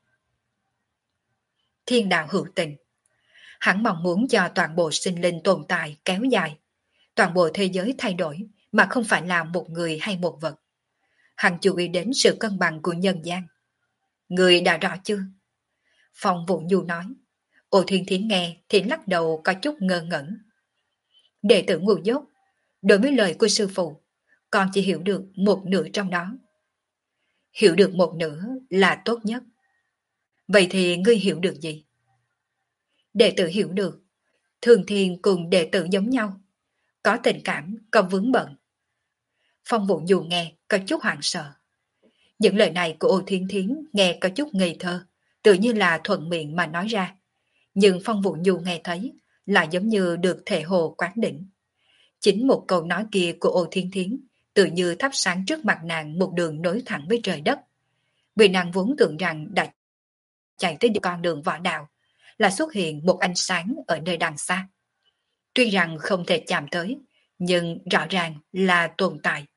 Thiên đạo hữu tình. Hắn mong muốn cho toàn bộ sinh linh tồn tại kéo dài, toàn bộ thế giới thay đổi mà không phải là một người hay một vật. Hắn chú ý đến sự cân bằng của nhân gian. Người đã rõ chưa? Phong Vũ Nhu nói. Ô Thiên Thiến nghe thì lắc đầu có chút ngơ ngẩn. Đệ tử ngu dốt, đối với lời của sư phụ, con chỉ hiểu được một nửa trong đó. Hiểu được một nửa là tốt nhất. Vậy thì ngươi hiểu được gì? Đệ tử hiểu được, Thường Thiên cùng đệ tử giống nhau, có tình cảm, có vướng bận. Phong Vũ Nhu nghe có chút hoảng sợ. Những lời này của Ô Thiên Thiến nghe có chút ngây thơ, tự như là thuận miệng mà nói ra. Nhưng Phong Vũ Nhu nghe thấy là giống như được thể hồ quán đỉnh. Chính một câu nói kia của Ô Thiên Thiến tự như thắp sáng trước mặt nàng một đường nối thẳng với trời đất. Vì nàng vốn tưởng rằng đã chạy tới con đường võ đạo, là xuất hiện một ánh sáng ở nơi đằng xa. Tuy rằng không thể chạm tới, nhưng rõ ràng là tồn tại.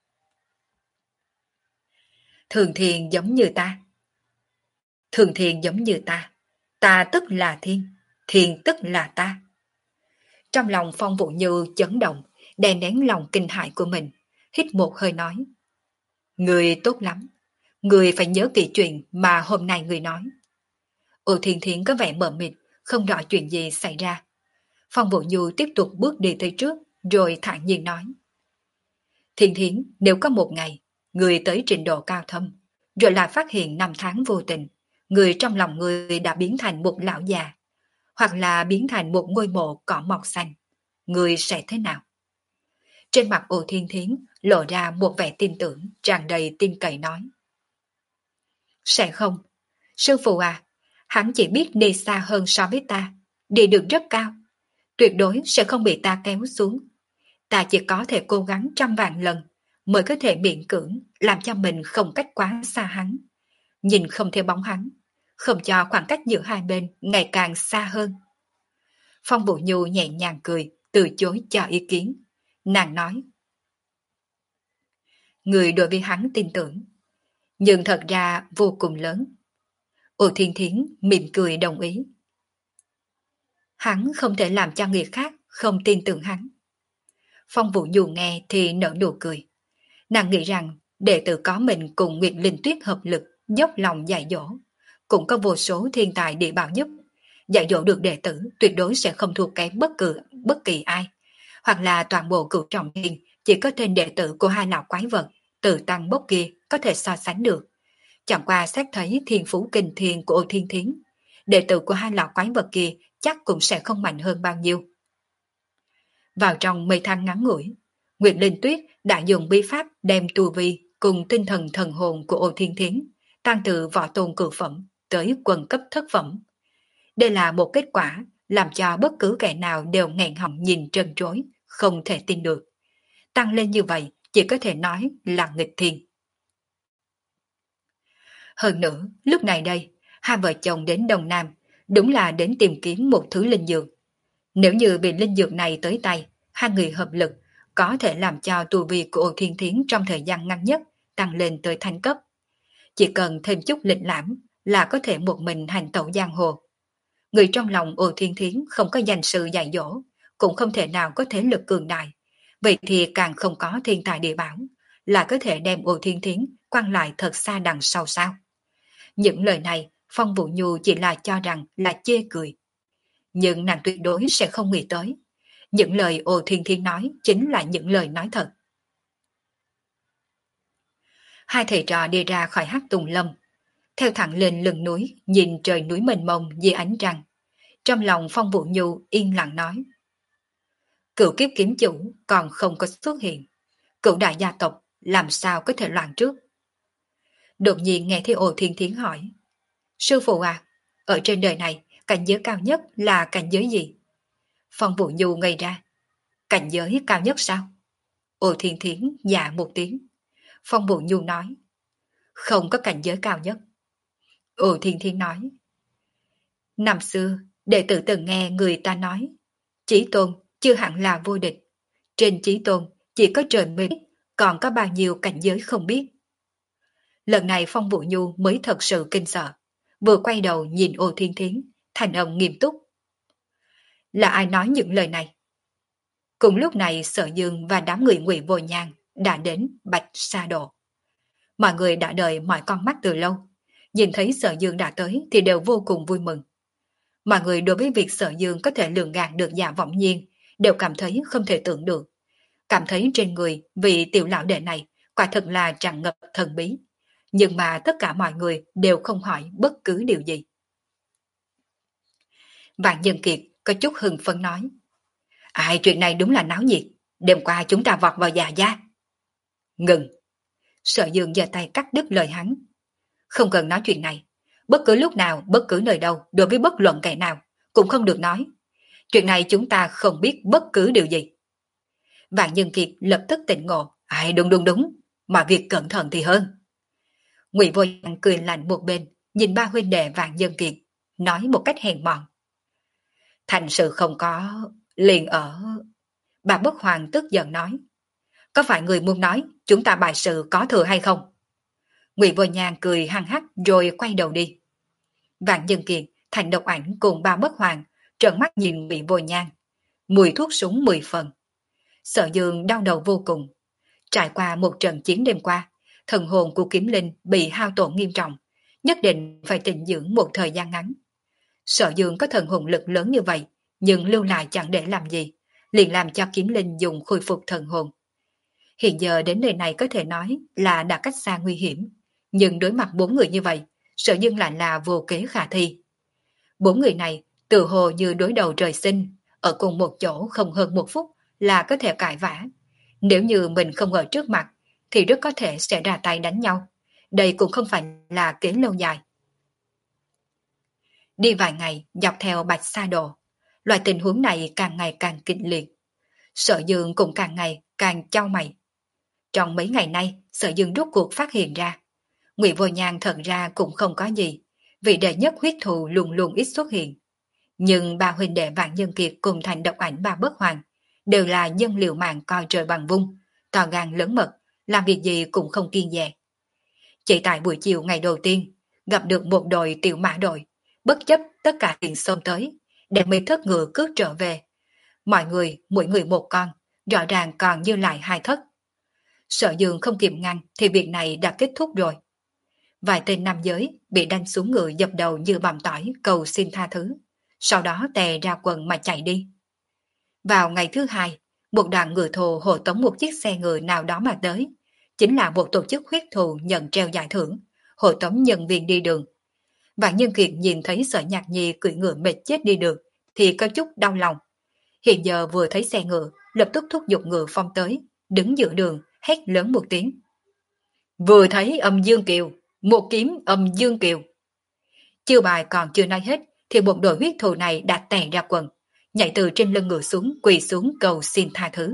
Thường Thiên giống như ta. Thường Thiên giống như ta. Ta tức là thiên, thiên tức là ta. Trong lòng Phong Vũ Như chấn động, đè nén lòng kinh hại của mình, hít một hơi nói. Người tốt lắm, người phải nhớ kỹ chuyện mà hôm nay người nói. Ô Thiên Thiến có vẻ mờ mịt, không rõ chuyện gì xảy ra. Phong Vũ Nhu tiếp tục bước đi tới trước, rồi thản nhiên nói. Thiên Thiến, nếu có một ngày, người tới trình độ cao thâm, rồi lại phát hiện năm tháng vô tình, người trong lòng người đã biến thành một lão già, hoặc là biến thành một ngôi mộ cỏ mọc xanh, người sẽ thế nào? Trên mặt Ô Thiên Thiến lộ ra một vẻ tin tưởng, tràn đầy tin cậy nói. Sẽ không. Sư phụ à, hắn chỉ biết đi xa hơn so với ta, đi được rất cao. Tuyệt đối sẽ không bị ta kéo xuống. Ta chỉ có thể cố gắng trăm vạn lần mới có thể miễn cưỡng làm cho mình không cách quá xa hắn. Nhìn không theo bóng hắn, không cho khoảng cách giữa hai bên ngày càng xa hơn. Phong Vũ Nhu nhẹ nhàng cười, từ chối cho ý kiến. Nàng nói. Người đối với hắn tin tưởng, nhưng thật ra vô cùng lớn. Ô Thiên Thiến mỉm cười đồng ý. Hắn không thể làm cho người khác không tin tưởng hắn. Phong Vũ Nhu nghe thì nở nụ cười. Nàng nghĩ rằng đệ tử có mình cùng Nguyệt Linh Tuyết hợp lực dốc lòng dạy dỗ, cũng có vô số thiên tài địa bảo giúp. Dạy dỗ được đệ tử tuyệt đối sẽ không thua kém bất cứ bất kỳ ai. Hoặc là toàn bộ cửu trọng thiên chỉ có tên đệ tử của hai lão quái vật Từ Tăng Bốc kia có thể so sánh được. Chẳng qua xét thấy thiên phú kinh thiên của Ô Thiên Thiến, đệ tử của hai lão quái vật kia chắc cũng sẽ không mạnh hơn bao nhiêu. Vào trong mây than ngắn ngủi, Nguyệt Linh Tuyết đã dùng bí pháp đem tu vi cùng tinh thần thần hồn của Ô Thiên Thiến tăng từ võ tôn cửu phẩm tới quần cấp thất phẩm. Đây là một kết quả làm cho bất cứ kẻ nào đều nghẹn họng nhìn trân trối, không thể tin được. Tăng lên như vậy chỉ có thể nói là nghịch thiên. Hơn nữa, lúc này đây, hai vợ chồng đến Đông Nam đúng là đến tìm kiếm một thứ linh dược. Nếu như bị linh dược này tới tay, hai người hợp lực có thể làm cho tu vi của Ô Thiên Thiến trong thời gian ngắn nhất tăng lên tới thánh cấp. Chỉ cần thêm chút lịch lãm là có thể một mình hành tẩu giang hồ. Người trong lòng Ô Thiên Thiến không có danh sự dạy dỗ, cũng không thể nào có thế lực cường đại. Vậy thì càng không có thiên tài địa bảo, là có thể đem Ô Thiên Thiến quăng lại thật xa đằng sau sao. Những lời này Phong Vũ Nhu chỉ là cho rằng là chê cười. Nhưng nàng tuyệt đối sẽ không nghĩ tới. Những lời Ô Thiên Thiến nói chính là những lời nói thật. Hai thầy trò đi ra khỏi Hắc Tùng Lâm, theo thẳng lên lưng núi, nhìn trời núi mênh mông dưới ánh trăng. Trong lòng Phong Vũ Nhu yên lặng nói. Cửu kiếp kiếm chủ còn không có xuất hiện. Cửu đại gia tộc làm sao có thể loạn trước. Đột nhiên nghe thấy Ô Thiên Thiến hỏi. Sư phụ à, ở trên đời này cảnh giới cao nhất là cảnh giới gì? Phong Vũ Nhu ngây ra. Cảnh giới cao nhất sao? Ô Thiên Thiến dạ một tiếng. Phong Vũ Nhu nói. Không có cảnh giới cao nhất. Ô Thiên Thiến nói. Năm xưa, đệ tử từng nghe người ta nói. Chí tôn chưa hẳn là vô địch. Trên chí tôn, chỉ có trời mới biết, còn có bao nhiêu cảnh giới không biết. Lần này Phong Vũ Nhu mới thật sự kinh sợ, vừa quay đầu nhìn Ô Thiên Thiến, thành âm nghiêm túc. Là ai nói những lời này? Cùng lúc này Sở Dương và đám người Ngụy Vô Nhan đã đến Bạch Sa Độ. Mọi người đã đợi mọi con mắt từ lâu, nhìn thấy Sở Dương đã tới thì đều vô cùng vui mừng. Mọi người đối với việc Sở Dương có thể lường gạt được Dạ Vọng Nhiên đều cảm thấy không thể tưởng được. Cảm thấy trên người vị tiểu lão đệ này quả thật là tràn ngập thần bí. Nhưng mà tất cả mọi người đều không hỏi bất cứ điều gì. Vạn Nhân Kiệt có chút hưng phấn nói. Ai, chuyện này đúng là náo nhiệt. Đêm qua chúng ta vọt vào già gia. Ngừng. Sở Dương giơ tay cắt đứt lời hắn. Không cần nói chuyện này. Bất cứ lúc nào, bất cứ nơi đâu, đối với bất luận kẻ nào, cũng không được nói. Chuyện này chúng ta không biết bất cứ điều gì. Vạn Nhân Kiệt lập tức tỉnh ngộ. Ai, đúng đúng đúng. Mà việc cẩn thận thì hơn. Ngụy Vô Nhan cười lạnh một bên, nhìn ba huynh đệ Vạn Nhân Kiệt, nói một cách hèn mọn. Thành sự không có, liền ở... Bà Bất Hoàng tức giận nói. Có phải người muốn nói chúng ta bài sự có thừa hay không? Ngụy Vô Nhan cười hăng hắc rồi quay đầu đi. Vạn Nhân Kiệt, Thành Độc Ảnh cùng ba Bất Hoàng trợn mắt nhìn Ngụy Vô Nhan. Mùi thuốc súng mười phần. Sở Dương đau đầu vô cùng. Trải qua một trận chiến đêm qua, thần hồn của Kiếm Linh bị hao tổn nghiêm trọng, nhất định phải tịnh dưỡng một thời gian ngắn. Sở Dương có thần hồn lực lớn như vậy, nhưng lưu lại chẳng để làm gì, liền làm cho Kiếm Linh dùng khôi phục thần hồn. Hiện giờ đến nơi này có thể nói là đã cách xa nguy hiểm, nhưng đối mặt bốn người như vậy, Sở Dương lại là vô kế khả thi. Bốn người này tự hồ như đối đầu trời sinh, ở cùng một chỗ không hơn một phút là có thể cãi vã. Nếu như mình không ở trước mặt, thì rất có thể sẽ ra tay đánh nhau. Đây cũng không phải là kế lâu dài. Đi vài ngày dọc theo Bạch Sa Độ, loại tình huống này càng ngày càng kịch liệt. Sở Dương cũng càng ngày càng chau mày. Trong mấy ngày nay, Sở Dương rốt cuộc phát hiện ra, Ngụy Vô Nhan thật ra cũng không có gì, vị đệ nhất huyết thù luôn luôn ít xuất hiện. Nhưng ba huynh đệ Vạn Nhân Kiệt cùng Thành Độc Ảnh ba Bất Hoàng đều là dân liều mạng coi trời bằng vung, to gan lớn mật, làm việc gì cũng không kiêng dè. Chỉ tại buổi chiều ngày đầu tiên, gặp được một đội tiểu mã đội, bất chấp tất cả tiền xông tới, đem mấy thất ngựa cướp trở về. Mọi người, mỗi người một con, rõ ràng còn dư lại hai thất. Sở Dương không kịp ngăn thì việc này đã kết thúc rồi. Vài tên nam giới bị đánh xuống ngựa dập đầu như bằm tỏi cầu xin tha thứ, sau đó tè ra quần mà chạy đi. Vào ngày thứ hai, một đoàn ngựa thồ hộ tống một chiếc xe ngựa nào đó mà tới, chính là một tổ chức huyết thù nhận treo giải thưởng, hộ tống nhân viên đi đường. Vạn Nhân Kiệt nhìn thấy Sở Nhạc Nhi cưỡi ngựa mệt chết đi được, thì có chút đau lòng. Hiện giờ vừa thấy xe ngựa, lập tức thúc giục ngựa phong tới, đứng giữa đường, hét lớn một tiếng. Vừa thấy âm Dương Kiều, một kiếm âm Dương Kiều. Chiêu bài còn chưa nói hết, thì một đội huyết thù này đã tè ra quần, nhảy từ trên lưng ngựa xuống, quỳ xuống cầu xin tha thứ.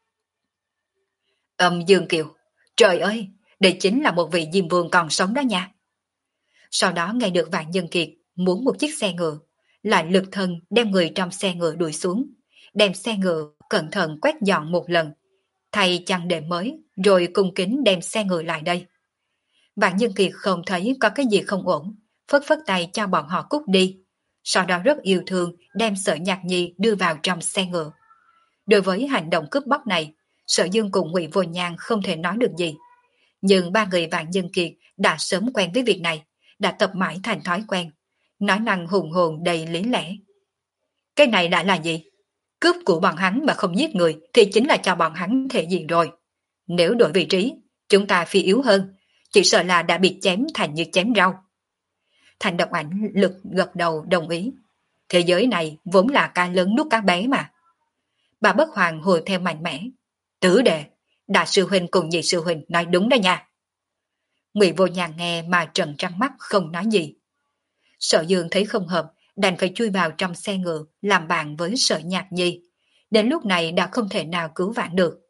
Âm Dương Kiều, trời ơi, đây chính là một vị diêm vương còn sống đó nha. Sau đó nghe được Vạn Nhân Kiệt muốn một chiếc xe ngựa, lại lực thân đem người trong xe ngựa đuổi xuống, đem xe ngựa cẩn thận quét dọn một lần, thay chăn đệm mới, rồi cung kính đem xe ngựa lại đây. Vạn Nhân Kiệt không thấy có cái gì không ổn, phất phất tay cho bọn họ cút đi, sau đó rất yêu thương đem Sở Nhạc Nhi đưa vào trong xe ngựa. Đối với hành động cướp bóc này, Sở Dương cùng Ngụy Vô Nhan không thể nói được gì, nhưng ba người Vạn Nhân Kiệt đã sớm quen với việc này, đã tập mãi thành thói quen, nói năng hùng hồn đầy lý lẽ. Cái này đã là gì? Cướp của bọn hắn mà không giết người thì chính là cho bọn hắn thể diện rồi. Nếu đổi vị trí, chúng ta phi yếu hơn, chỉ sợ là đã bị chém thành như chém rau. Thành Độc Ảnh lực gật đầu đồng ý. Thế giới này vốn là cá lớn nuốt cá bé mà. Bà Bất Hoàng hồi theo mạnh mẽ. Tứ đệ, đại sư huynh cùng nhị sư huynh nói đúng đó nha. Ngụy Vô Nhan nghe mà trợn trắng mắt không nói gì. Sở Dương thấy không hợp, đành phải chui vào trong xe ngựa làm bạn với Sở Nhạc Nhi. Đến lúc này đã không thể nào cứu vãn được.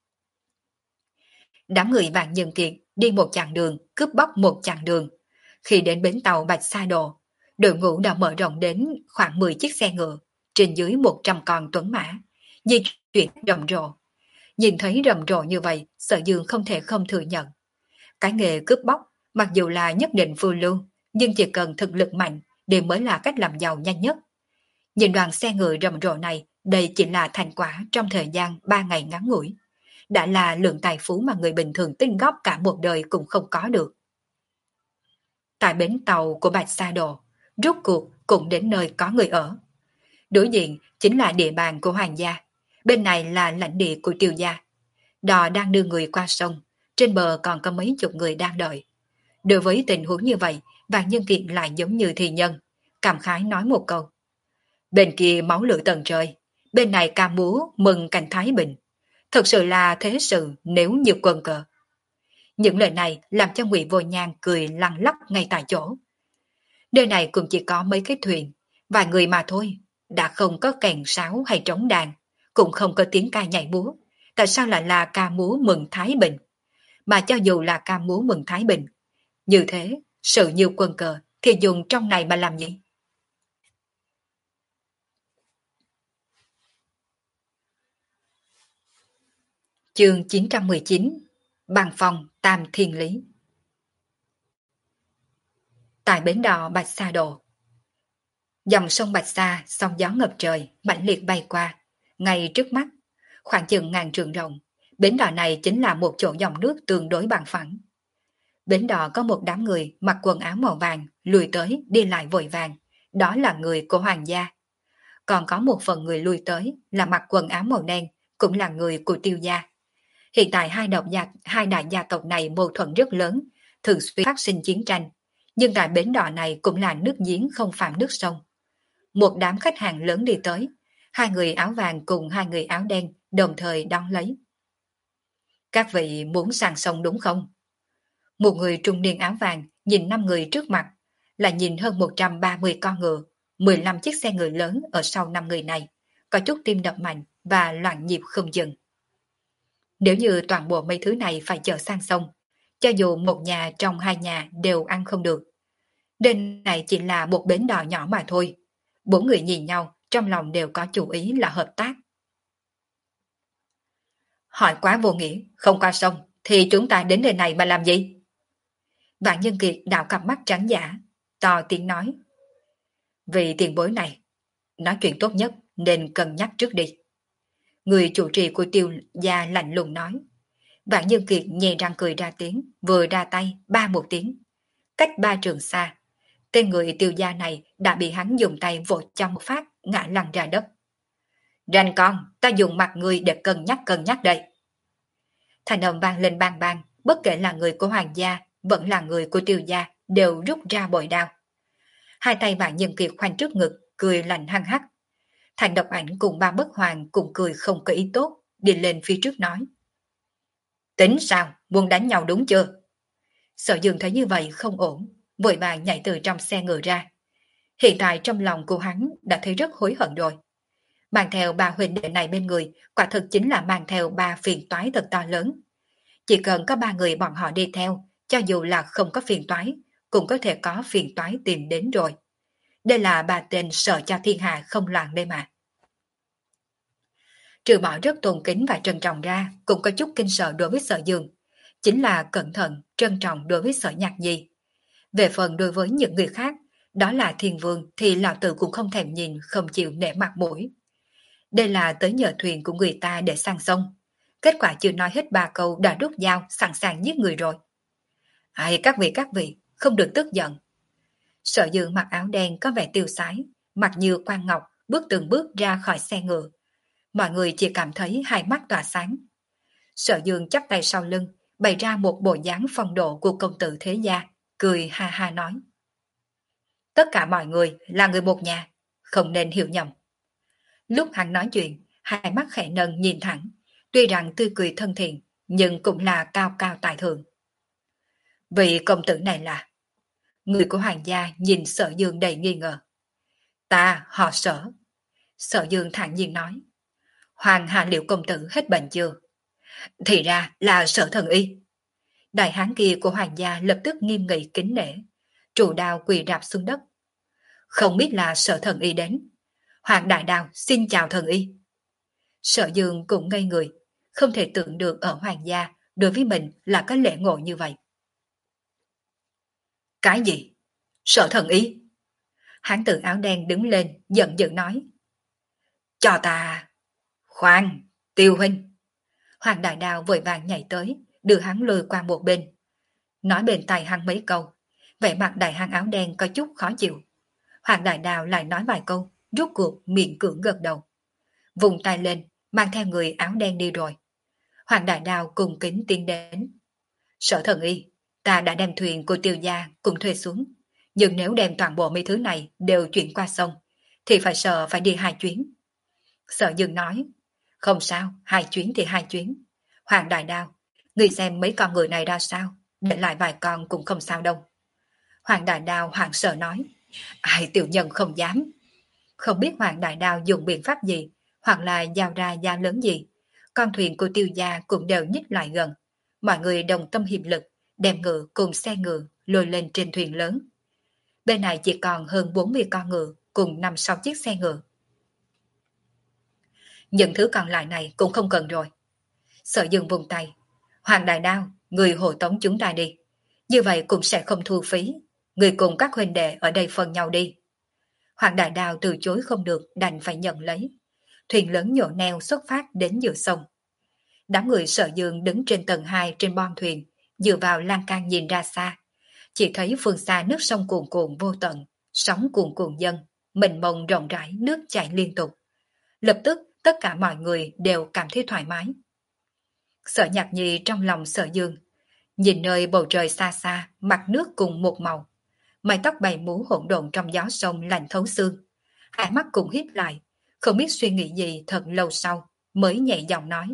Đám người Vạn Nhân Kiệt đi một chặng đường, cướp bóc một chặng đường. Khi đến bến tàu Bạch Sa Độ, đội ngũ đã mở rộng đến khoảng mười chiếc xe ngựa, trên dưới một trăm con tuấn mã, di chuyển rầm rộ. Nhìn thấy rầm rộ như vậy, Sở Dương không thể không thừa nhận. Cái nghề cướp bóc, mặc dù là nhất định phiêu lưu, nhưng chỉ cần thực lực mạnh để mới là cách làm giàu nhanh nhất. Nhìn đoàn xe ngựa rầm rộ này, đây chỉ là thành quả trong thời gian ba ngày ngắn ngủi. Đã là lượng tài phú mà người bình thường tích góp cả một đời cũng không có được. Tại bến tàu của Bạch Sa Đồ, rốt cuộc cũng đến nơi có người ở. Đối diện chính là địa bàn của Hoàng gia, bên này là lãnh địa của Tiêu gia. Đò đang đưa người qua sông, trên bờ còn có mấy chục người đang đợi. Đối với tình huống như vậy, Vạn Nhân Kiệt lại giống như thì nhân, cảm khái nói một câu. Bên kia máu lửa tận trời, bên này ca múa mừng cảnh thái bình. Thật sự là thế sự nếu như quân cờ. Những lời này làm cho Ngụy Vô Nhan cười lăn lóc ngay tại chỗ. Nơi này cũng chỉ có mấy cái thuyền, vài người mà thôi, đã không có kèn sáo hay trống đàn, cũng không có tiếng ca nhảy múa. Tại sao lại là ca múa mừng Thái Bình? Mà cho dù là ca múa mừng Thái Bình, như thế, sự như quân cờ thì dùng trong này mà làm gì? Chương chín trăm mười chín Bằng phòng Tam Thiên Lý. Tại bến đò Bạch Sa Đồ, dòng sông Bạch Sa sóng gió ngập trời mãnh liệt bay qua, ngay trước mắt, khoảng chừng ngàn trượng rộng. Bến đò này chính là một chỗ dòng nước tương đối bằng phẳng. Bến đò có một đám người mặc quần áo màu vàng lùi tới đi lại vội vàng, đó là người của Hoàng gia. Còn có một phần người lùi tới là mặc quần áo màu đen, cũng là người của Tiêu gia. Hiện tại hai độc gia, hai đại gia tộc này mâu thuẫn rất lớn, thường xuyên phát sinh chiến tranh. Nhưng tại bến đò này cũng là nước giếng không phạm nước sông. Một đám khách hàng lớn đi tới, hai người áo vàng cùng hai người áo đen đồng thời đón lấy. Các vị muốn sang sông đúng không? Một người trung niên áo vàng nhìn năm người trước mặt, là nhìn hơn một trăm ba mươi con ngựa, mười lăm chiếc xe ngựa lớn ở sau năm người này, có chút tim đập mạnh và loạn nhịp không dừng. Nếu như toàn bộ mấy thứ này phải chở sang sông, cho dù một nhà trong hai nhà đều ăn không được. Đêm này chỉ là một bến đò nhỏ mà thôi. Bốn người nhìn nhau, trong lòng đều có chủ ý là hợp tác. Hỏi quá vô nghĩa, không qua sông, thì chúng ta đến nơi này mà làm gì? Vạn Nhân Kiệt đảo cặp mắt trắng giả, to tiếng nói. Vì tiền bối này, nói chuyện tốt nhất nên cân nhắc trước đi. Người chủ trì của Tiêu gia lạnh lùng nói. Vạn Nhân Kiệt nhẹ răng cười ra tiếng, vừa ra tay, ba một tiếng. Cách ba trường xa, tên người Tiêu gia này đã bị hắn dùng tay vỗ cho một phát, ngã lăn ra đất. Rành con, ta dùng mặt người để cân nhắc cân nhắc đây. Thành âm vang lên bang bang, bất kể là người của Hoàng gia, vẫn là người của Tiêu gia, đều rút ra bội đao. Hai tay Vạn Nhân Kiệt khoanh trước ngực, cười lạnh hăng hắc. Thành Độc Ảnh cùng ba bất hoàng cùng cười không có ý tốt, đi lên phía trước nói. Tính sao, muốn đánh nhau đúng chưa? Sở Dương thấy như vậy không ổn, vội vàng nhảy từ trong xe ngựa ra. Hiện tại trong lòng của hắn đã thấy rất hối hận rồi. Mang theo ba huynh đệ này bên người, quả thực chính là mang theo ba phiền toái thật to lớn. Chỉ cần có ba người bọn họ đi theo, cho dù là không có phiền toái, cũng có thể có phiền toái tìm đến rồi. Đây là ba tên sợ cho thiên hạ không loạn đây mà. Trừ bỏ rất tôn kính và trân trọng ra, cũng có chút kinh sợ đối với Sở Dương. Chính là cẩn thận, trân trọng đối với Sở Nhạc Nhi. Về phần đối với những người khác, đó là Thiên Vương thì lão tử cũng không thèm nhìn, không chịu nể mặt mũi. Đây là tới nhờ thuyền của người ta để sang sông. Kết quả chưa nói hết ba câu đã rút dao sẵn sàng giết người rồi. Ai các vị các vị, không được tức giận. Sở Dương mặc áo đen có vẻ tiêu sái, mặt như quan ngọc, bước từng bước ra khỏi xe ngựa. Mọi người chỉ cảm thấy hai mắt tỏa sáng. Sở Dương chắp tay sau lưng, bày ra một bộ dáng phong độ của công tử thế gia, cười ha ha nói. Tất cả mọi người là người một nhà, không nên hiểu nhầm. Lúc hắn nói chuyện, hai mắt khẽ nâng nhìn thẳng, tuy rằng tươi cười thân thiện, nhưng cũng là cao cao tại thượng. Vị công tử này là... Người của Hoàng gia nhìn Sở Dương đầy nghi ngờ. Ta họ Sở. Sở Dương thản nhiên nói. Hoàng Hà Liệu công tử hết bệnh chưa? Thì ra là Sở thần y. Đại hán kia của Hoàng gia lập tức nghiêm nghị kính nể, trụ đao quỳ rạp xuống đất. Không biết là Sở thần y đến. Hoàng đại đao xin chào thần y. Sở Dương cũng ngây người, không thể tưởng được ở hoàng gia đối với mình là có lễ ngộ như vậy. Cái gì? Sở thần ý? Hán tử áo đen đứng lên, giận dữ nói. Cho ta... Khoan, Tiêu huynh. Hoàng Đại Đao vội vàng nhảy tới, đưa hắn lùi qua một bên. Nói bên tai hắn mấy câu, vẻ mặt đại hán áo đen có chút khó chịu. Hoàng Đại Đao lại nói vài câu, rút cuộc miệng cưỡng gật đầu. Vùng tay lên, mang theo người áo đen đi rồi. Hoàng Đại Đao cùng kính tiến đến. Sở thần y, ta đã đem thuyền của Tiêu gia cùng thuê xuống. Nhưng nếu đem toàn bộ mấy thứ này đều chuyển qua sông, thì phải sợ phải đi hai chuyến. Sở Dương nói, không sao, hai chuyến thì hai chuyến. Hoàng Đại Đao, người xem mấy con người này ra sao, để lại vài con cũng không sao đâu. Hoàng Đại Đao hoảng sợ nói, ai tiểu nhân không dám. Không biết Hoàng Đại Đao dùng biện pháp gì, hoặc là giao ra giá lớn gì. Con thuyền của Tiêu gia cũng đều nhích lại gần. Mọi người đồng tâm hiệp lực, đem ngựa cùng xe ngựa lôi lên trên thuyền lớn. Bên này chỉ còn hơn bốn mươi con ngựa cùng năm sáu chiếc xe ngựa. Những thứ còn lại này cũng không cần rồi. Sở Dương vùng tay. Hoàng Đại Đao, người hộ tống chúng ta đi. Như vậy cũng sẽ không thu phí. Người cùng các huynh đệ ở đây phân nhau đi. Hoàng Đại Đao từ chối không được, đành phải nhận lấy. Thuyền lớn nhổ neo xuất phát đến giữa sông. Đám người Sở Dương đứng trên tầng hai trên bon thuyền, dựa vào lan can nhìn ra xa. Chỉ thấy phương xa nước sông cuồn cuộn vô tận, sóng cuồn cuộn dâng, mênh mông rộng rãi, nước chảy liên tục. Lập tức tất cả mọi người đều cảm thấy thoải mái. Sở Nhạc Nhi trong lòng Sở Dương, nhìn nơi bầu trời xa xa, mặt nước cùng một màu. Mái tóc bay múa hỗn độn trong gió sông lạnh thấu xương. Hai mắt cùng híp lại, không biết suy nghĩ gì thật lâu sau, mới nhẹ giọng nói.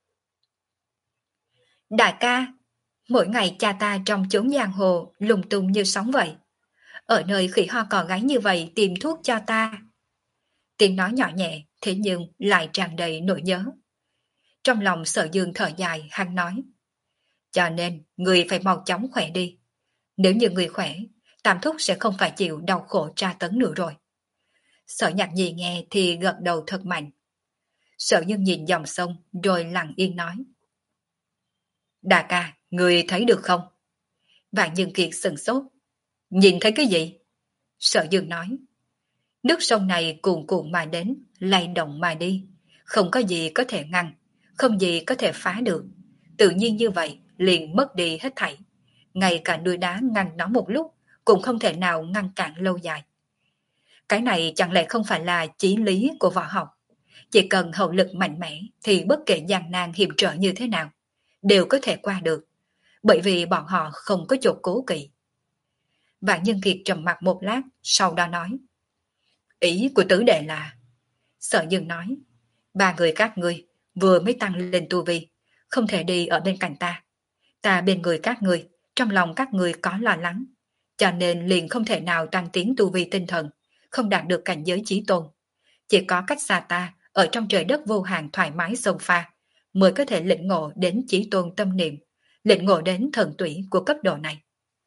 Đại ca, mỗi ngày cha ta trong chốn giang hồ lùng tung như sóng vậy. Ở nơi khỉ ho cò gáy như vậy tìm thuốc cho ta. Tiếng nói nhỏ nhẹ, thế nhưng lại tràn đầy nỗi nhớ. Trong lòng Sở Dương thở dài, hắn nói. Cho nên, người phải mau chóng khỏe đi. Nếu như người khỏe, Tam Thúc sẽ không phải chịu đau khổ tra tấn nữa rồi. Sở Nhạc Nhi nghe thì gật đầu thật mạnh. Sở Dương nhìn dòng sông rồi lặng yên nói. Đại ca, người thấy được không? Vạn Nhân Kiệt sừng sốt. Nhìn thấy cái gì? Sở Dương nói. Nước sông này cuồn cuộn mà đến, lay động mà đi. Không có gì có thể ngăn, không gì có thể phá được. Tự nhiên như vậy, liền mất đi hết thảy. Ngay cả núi đá ngăn nó một lúc, cũng không thể nào ngăn cản lâu dài. Cái này chẳng lẽ không phải là chí lý của võ học? Chỉ cần hậu lực mạnh mẽ, thì bất kể gian nan hiểm trở như thế nào, đều có thể qua được. Bởi vì bọn họ không có chỗ cố kỵ. Vạn Nhân Kiệt trầm mặt một lát, sau đó nói. Ý của tứ đệ là... Sở Dương nói, ba người các ngươi vừa mới tăng lên tu vi, không thể đi ở bên cạnh ta. Ta bên người các ngươi, trong lòng các ngươi có lo lắng, cho nên liền không thể nào tăng tiến tu vi tinh thần, không đạt được cảnh giới chí tôn. Chỉ có cách xa ta, ở trong trời đất vô hạn thoải mái sông pha, mới có thể lĩnh ngộ đến chí tôn tâm niệm, lĩnh ngộ đến thần tủy của cấp độ này.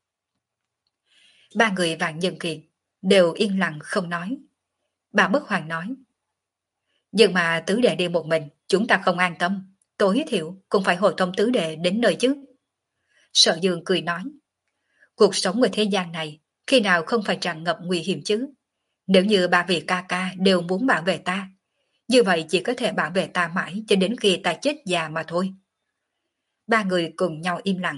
Ba người Vạn Nhân Kiệt đều yên lặng không nói. Bà Bất Hoàng nói. Nhưng mà tứ đệ đi một mình, chúng ta không an tâm. Tối thiểu cũng phải hội thông tứ đệ đến nơi chứ. Sở Dương cười nói. Cuộc sống ở thế gian này, khi nào không phải tràn ngập nguy hiểm chứ? Nếu như ba vị ca ca đều muốn bảo vệ ta, như vậy chỉ có thể bảo vệ ta mãi cho đến khi ta chết già mà thôi. Ba người cùng nhau im lặng.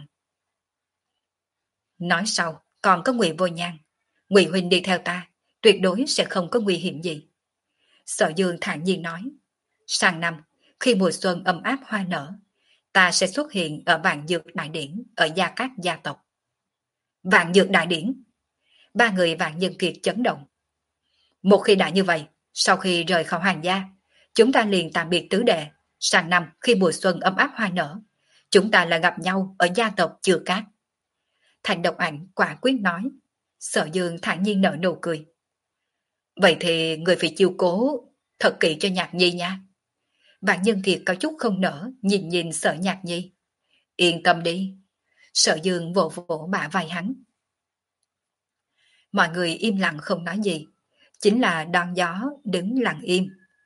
Nói sau, còn có Ngụy Vô Nhan. Ngụy huynh đi theo ta, tuyệt đối sẽ không có nguy hiểm gì. Sở Dương thản nhiên nói. Sang năm, khi mùa xuân ấm áp hoa nở, ta sẽ xuất hiện ở Vạn Dược Đại Điển ở Gia Cát gia tộc. Vạn Dược Đại Điển. Ba người Vạn Nhân Kiệt chấn động. Một khi đã như vậy, sau khi rời khỏi hoàng gia, chúng ta liền tạm biệt tứ đệ. Sang năm khi mùa xuân ấm áp hoa nở, chúng ta lại gặp nhau ở gia tộc Chừa Cát. Thành Độc Ảnh quả quyết nói. Sở Dương thản nhiên nở nụ cười. Vậy thì người phải chiêu cố thật kỹ cho Nhạc Nhi nha. Vạn Nhân Kiệt có chút không nở, nhìn nhìn Sở Nhạc Nhi. Yên tâm đi. Sở Dương vỗ vỗ bả vai hắn. Mọi người im lặng không nói gì, chính là đón gió đứng lặng im.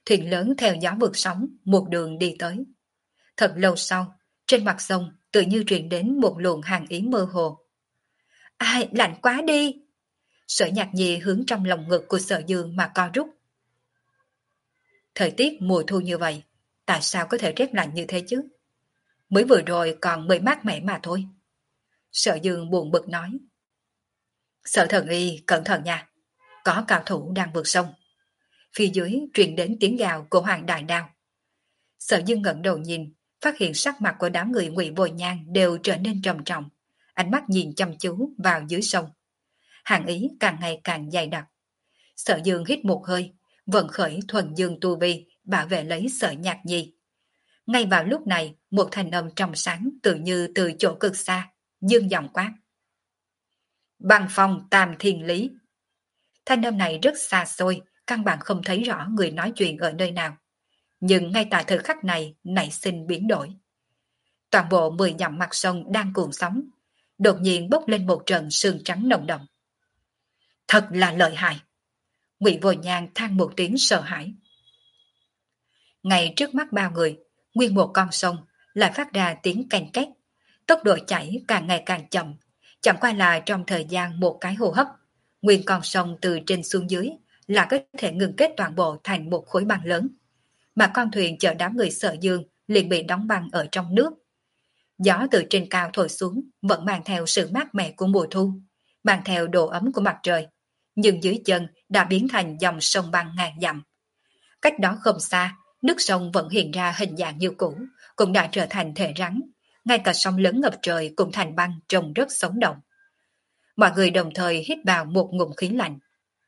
Thuyền lớn theo gió vượt sóng, một đường đi tới. Thật lâu sau, trên mặt sông tự như truyền đến một luồng hàn ý mơ hồ. Ai, lạnh quá đi! Sở Nhạc Nhi hướng trong lòng ngực của Sở Dương mà co rút. Thời tiết mùa thu như vậy, tại sao có thể rét lạnh như thế chứ? Mới vừa rồi còn mới mát mẻ mà thôi. Sở Dương buồn bực nói. Sở Thần Y, cẩn thận nha, có cao thủ đang vượt sông. Phía dưới truyền đến tiếng gào của Hoàng Đại Đao. Sở Dương ngẩng đầu nhìn, phát hiện sắc mặt của đám người Ngụy Bồi Nhan đều trở nên trầm trọng, ánh mắt nhìn chăm chú vào dưới sông. Hàn ý càng ngày càng dày đặc. Sở Dương hít một hơi, vận khởi thuần dương tu vi, bảo vệ lấy Sở Nhạc Nhi. Ngay vào lúc này, một thanh âm trong sáng tự như từ chỗ cực xa, dương giọng quát. Băng phong tam thiên lý. Thanh âm này rất xa xôi, căn bản không thấy rõ người nói chuyện ở nơi nào. Nhưng ngay tại thời khắc này nảy sinh biến đổi. Toàn bộ mười dặm mặt sông đang cuộn sóng, đột nhiên bốc lên một trận sương trắng nồng đậm. Thật là lợi hại. Ngụy Vô Nhan than một tiếng sợ hãi. Ngay trước mắt bao người, nguyên một con sông lại phát ra tiếng canh két, tốc độ chảy càng ngày càng chậm, chẳng qua là trong thời gian một cái hô hấp, nguyên con sông từ trên xuống dưới là có thể ngừng kết toàn bộ thành một khối băng lớn, mà con thuyền chở đám người Sở Dương liền bị đóng băng ở trong nước. Gió từ trên cao thổi xuống vẫn mang theo sự mát mẻ của mùa thu, mang theo độ ấm của mặt trời, nhưng dưới chân đã biến thành dòng sông băng ngàn dặm. Cách đó không xa, nước sông vẫn hiện ra hình dạng như cũ, cũng đã trở thành thể rắn, ngay cả sóng lớn ngập trời cũng thành băng trông rất sống động. Mọi người đồng thời hít vào một ngụm khí lạnh.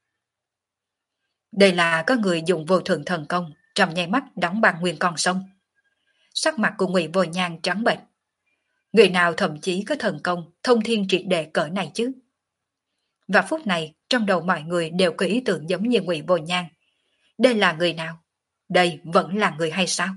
Đây là có người dùng vô thượng thần công trong nháy mắt đóng băng nguyên con sông. Sắc mặt của Ngụy Vô Nhan trắng bệch. Người nào thậm chí có thần công thông thiên triệt để cỡ này chứ? Và phút này trong đầu mọi người đều có ý tưởng giống như Ngụy Vô Nhan. Đây là người nào? Đây vẫn là người hay sao?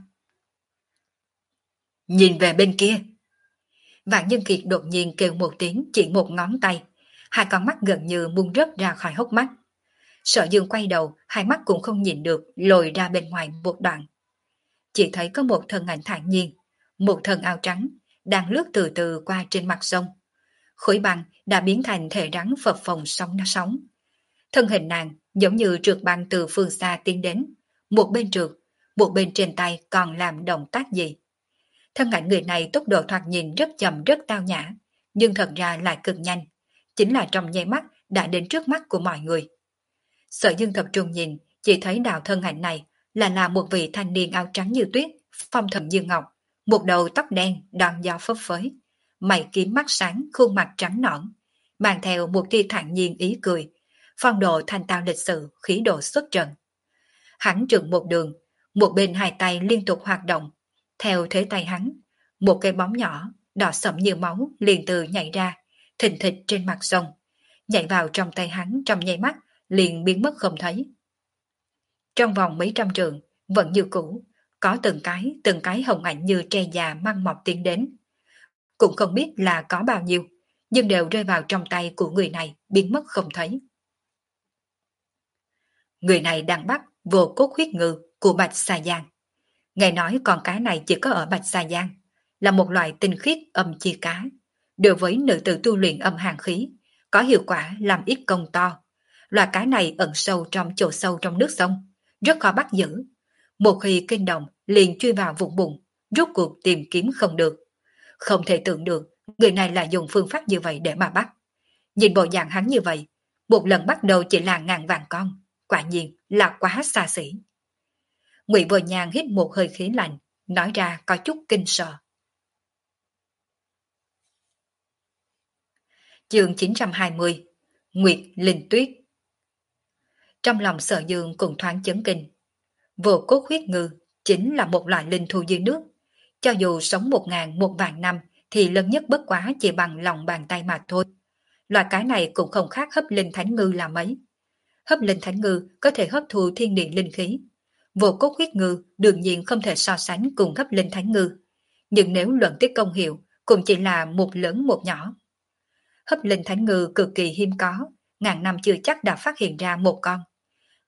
Nhìn về bên kia. Vạn Nhân Kiệt đột nhiên kêu một tiếng, chỉ một ngón tay, hai con mắt gần như muốn rớt ra khỏi hốc mắt. Sở Dương quay đầu, hai mắt cũng không nhìn được, lồi ra bên ngoài một đoạn. Chỉ thấy có một thân ảnh thản nhiên, một thân áo trắng, đang lướt từ từ qua trên mặt sông. Khối băng đã biến thành thể rắn phập phồng sóng nó sóng. Thân hình nàng giống như trượt băng từ phương xa tiến đến, một bên trượt, một bên trên tay còn làm động tác gì. Thân ảnh người này tốc độ thoạt nhìn rất chậm rất tao nhã, nhưng thật ra lại cực nhanh, chính là trong nháy mắt đã đến trước mắt của mọi người. Sở Dương tập trung nhìn, chỉ thấy đạo thân ảnh này là là một vị thanh niên áo trắng như tuyết, phong thần như ngọc, một đầu tóc đen đón gió phấp phới, mày kiếm mắt sáng, khuôn mặt trắng nõn, mang theo một tia thản nhiên ý cười, phong độ thanh tao lịch sự, khí độ xuất trần. Hắn trừng một đường, một bên hai tay liên tục hoạt động, theo thế tay hắn, một cái bóng nhỏ đỏ sẫm như máu liền từ nhảy ra, thình thịch trên mặt sông, nhảy vào trong tay hắn trong nháy mắt liền biến mất không thấy. Trong vòng mấy trăm trượng vẫn như cũ, có từng cái từng cái hồng ảnh như tre già măng mọc tiến đến, cũng không biết là có bao nhiêu, nhưng đều rơi vào trong tay của người này biến mất không thấy. Người này đang bắt vô cốt huyết ngư của Bạch Sa Giang. Nghe nói con cá này chỉ có ở Bạch Sa Giang, là một loại tinh khiết âm chi cá. Đối với nữ tử tu luyện âm hàn khí, có hiệu quả làm ít công to. Loài cá này ẩn sâu trong chỗ sâu trong nước sông, rất khó bắt giữ. Một khi kinh động liền chui vào vùng bùn, rút cuộc tìm kiếm không được. Không thể tưởng được người này lại dùng phương pháp như vậy để mà bắt. Nhìn bộ dạng hắn như vậy, một lần bắt đầu chỉ là ngàn vạn con, quả nhiên là quá xa xỉ. Ngụy Vô Nhan hít một hơi khí lạnh, nói ra có chút kinh sợ. Chương chín trăm hai mươi, Nguyệt Linh Tuyết. Trong lòng Sở Dương cũng thoáng chấn kinh. Vô cốt huyết ngư chính là một loại linh thú dưới nước. Cho dù sống một ngàn một vạn năm thì lớn nhất bất quá chỉ bằng lòng bàn tay mà thôi. Loại cái này cũng không khác hấp linh thánh ngư là mấy. Hấp linh thánh ngư có thể hấp thu thiên địa linh khí. Vô cốt huyết ngư đương nhiên không thể so sánh cùng hấp linh thánh ngư. Nhưng nếu luận tới công hiệu cũng chỉ là một lớn một nhỏ. Hấp linh thánh ngư cực kỳ hiếm có, ngàn năm chưa chắc đã phát hiện ra một con.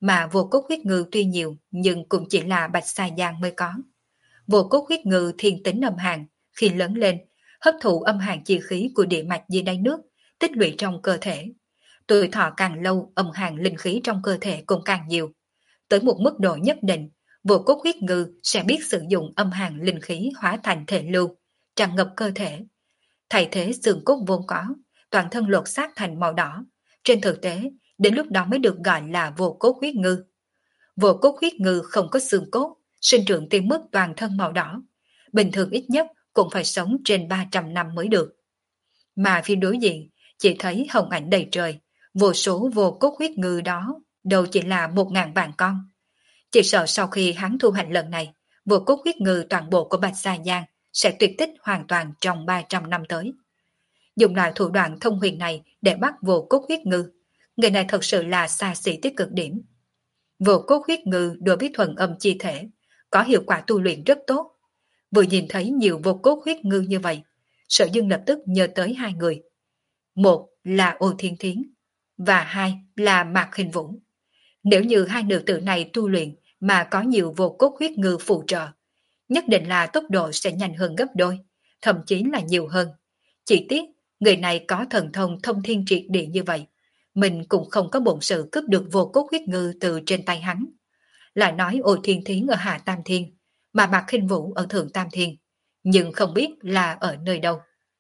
mà vô cốt huyết ngư tuy nhiều nhưng cũng chỉ là Bạch Sa Giang mới có. Vô cốt huyết ngư thiên tính âm hàn, khi lớn lên, hấp thụ âm hàn chi khí của địa mạch dưới đáy nước, tích lũy trong cơ thể. Tuổi thọ càng lâu, âm hàn linh khí trong cơ thể cũng càng nhiều. Tới một mức độ nhất định, vô cốt huyết ngư sẽ biết sử dụng âm hàn linh khí hóa thành thể lưu, tràn ngập cơ thể. Thay thế xương cốt vốn có, toàn thân lột xác thành màu đỏ. Trên thực tế, đến lúc đó mới được gọi là vô cốt huyết ngư. Vô cốt huyết ngư không có xương cốt, sinh trưởng tới mức toàn thân màu đỏ. Bình thường ít nhất cũng phải sống trên ba trăm năm mới được. Mà phía đối diện, chỉ thấy hồng ảnh đầy trời, vô số vô cốt huyết ngư đó, đâu chỉ là một ngàn vạn con. Chỉ sợ sau khi hắn thu hoạch lần này, vô cốt huyết ngư toàn bộ của Bạch Sa Giang sẽ tuyệt tích hoàn toàn trong ba trăm năm tới. Dùng loại thủ đoạn thông huyền này để bắt vô cốt huyết ngư, người này thật sự là xa xỉ tới cực điểm. Vô cốt huyết ngư đối với thuần âm chi thể, có hiệu quả tu luyện rất tốt. Vừa nhìn thấy nhiều vô cốt huyết ngư như vậy, Sở Dương lập tức nhớ tới hai người. Một là Ô Thiên Thiến, và hai là Mạc Hình Vũ. Nếu như hai nữ tử này tu luyện mà có nhiều vô cốt huyết ngư phụ trợ, nhất định là tốc độ sẽ nhanh hơn gấp đôi, thậm chí là nhiều hơn. Chỉ tiếc, người này có thần thông thông thiên triệt địa như vậy, mình cũng không có bổn sự cướp được vô cốt huyết ngư từ trên tay hắn. Lại nói Ô Thiên Thiến ở Hạ Tam Thiên, mà Mạc Khinh Vũ ở Thượng Tam Thiên, nhưng không biết là ở nơi đâu.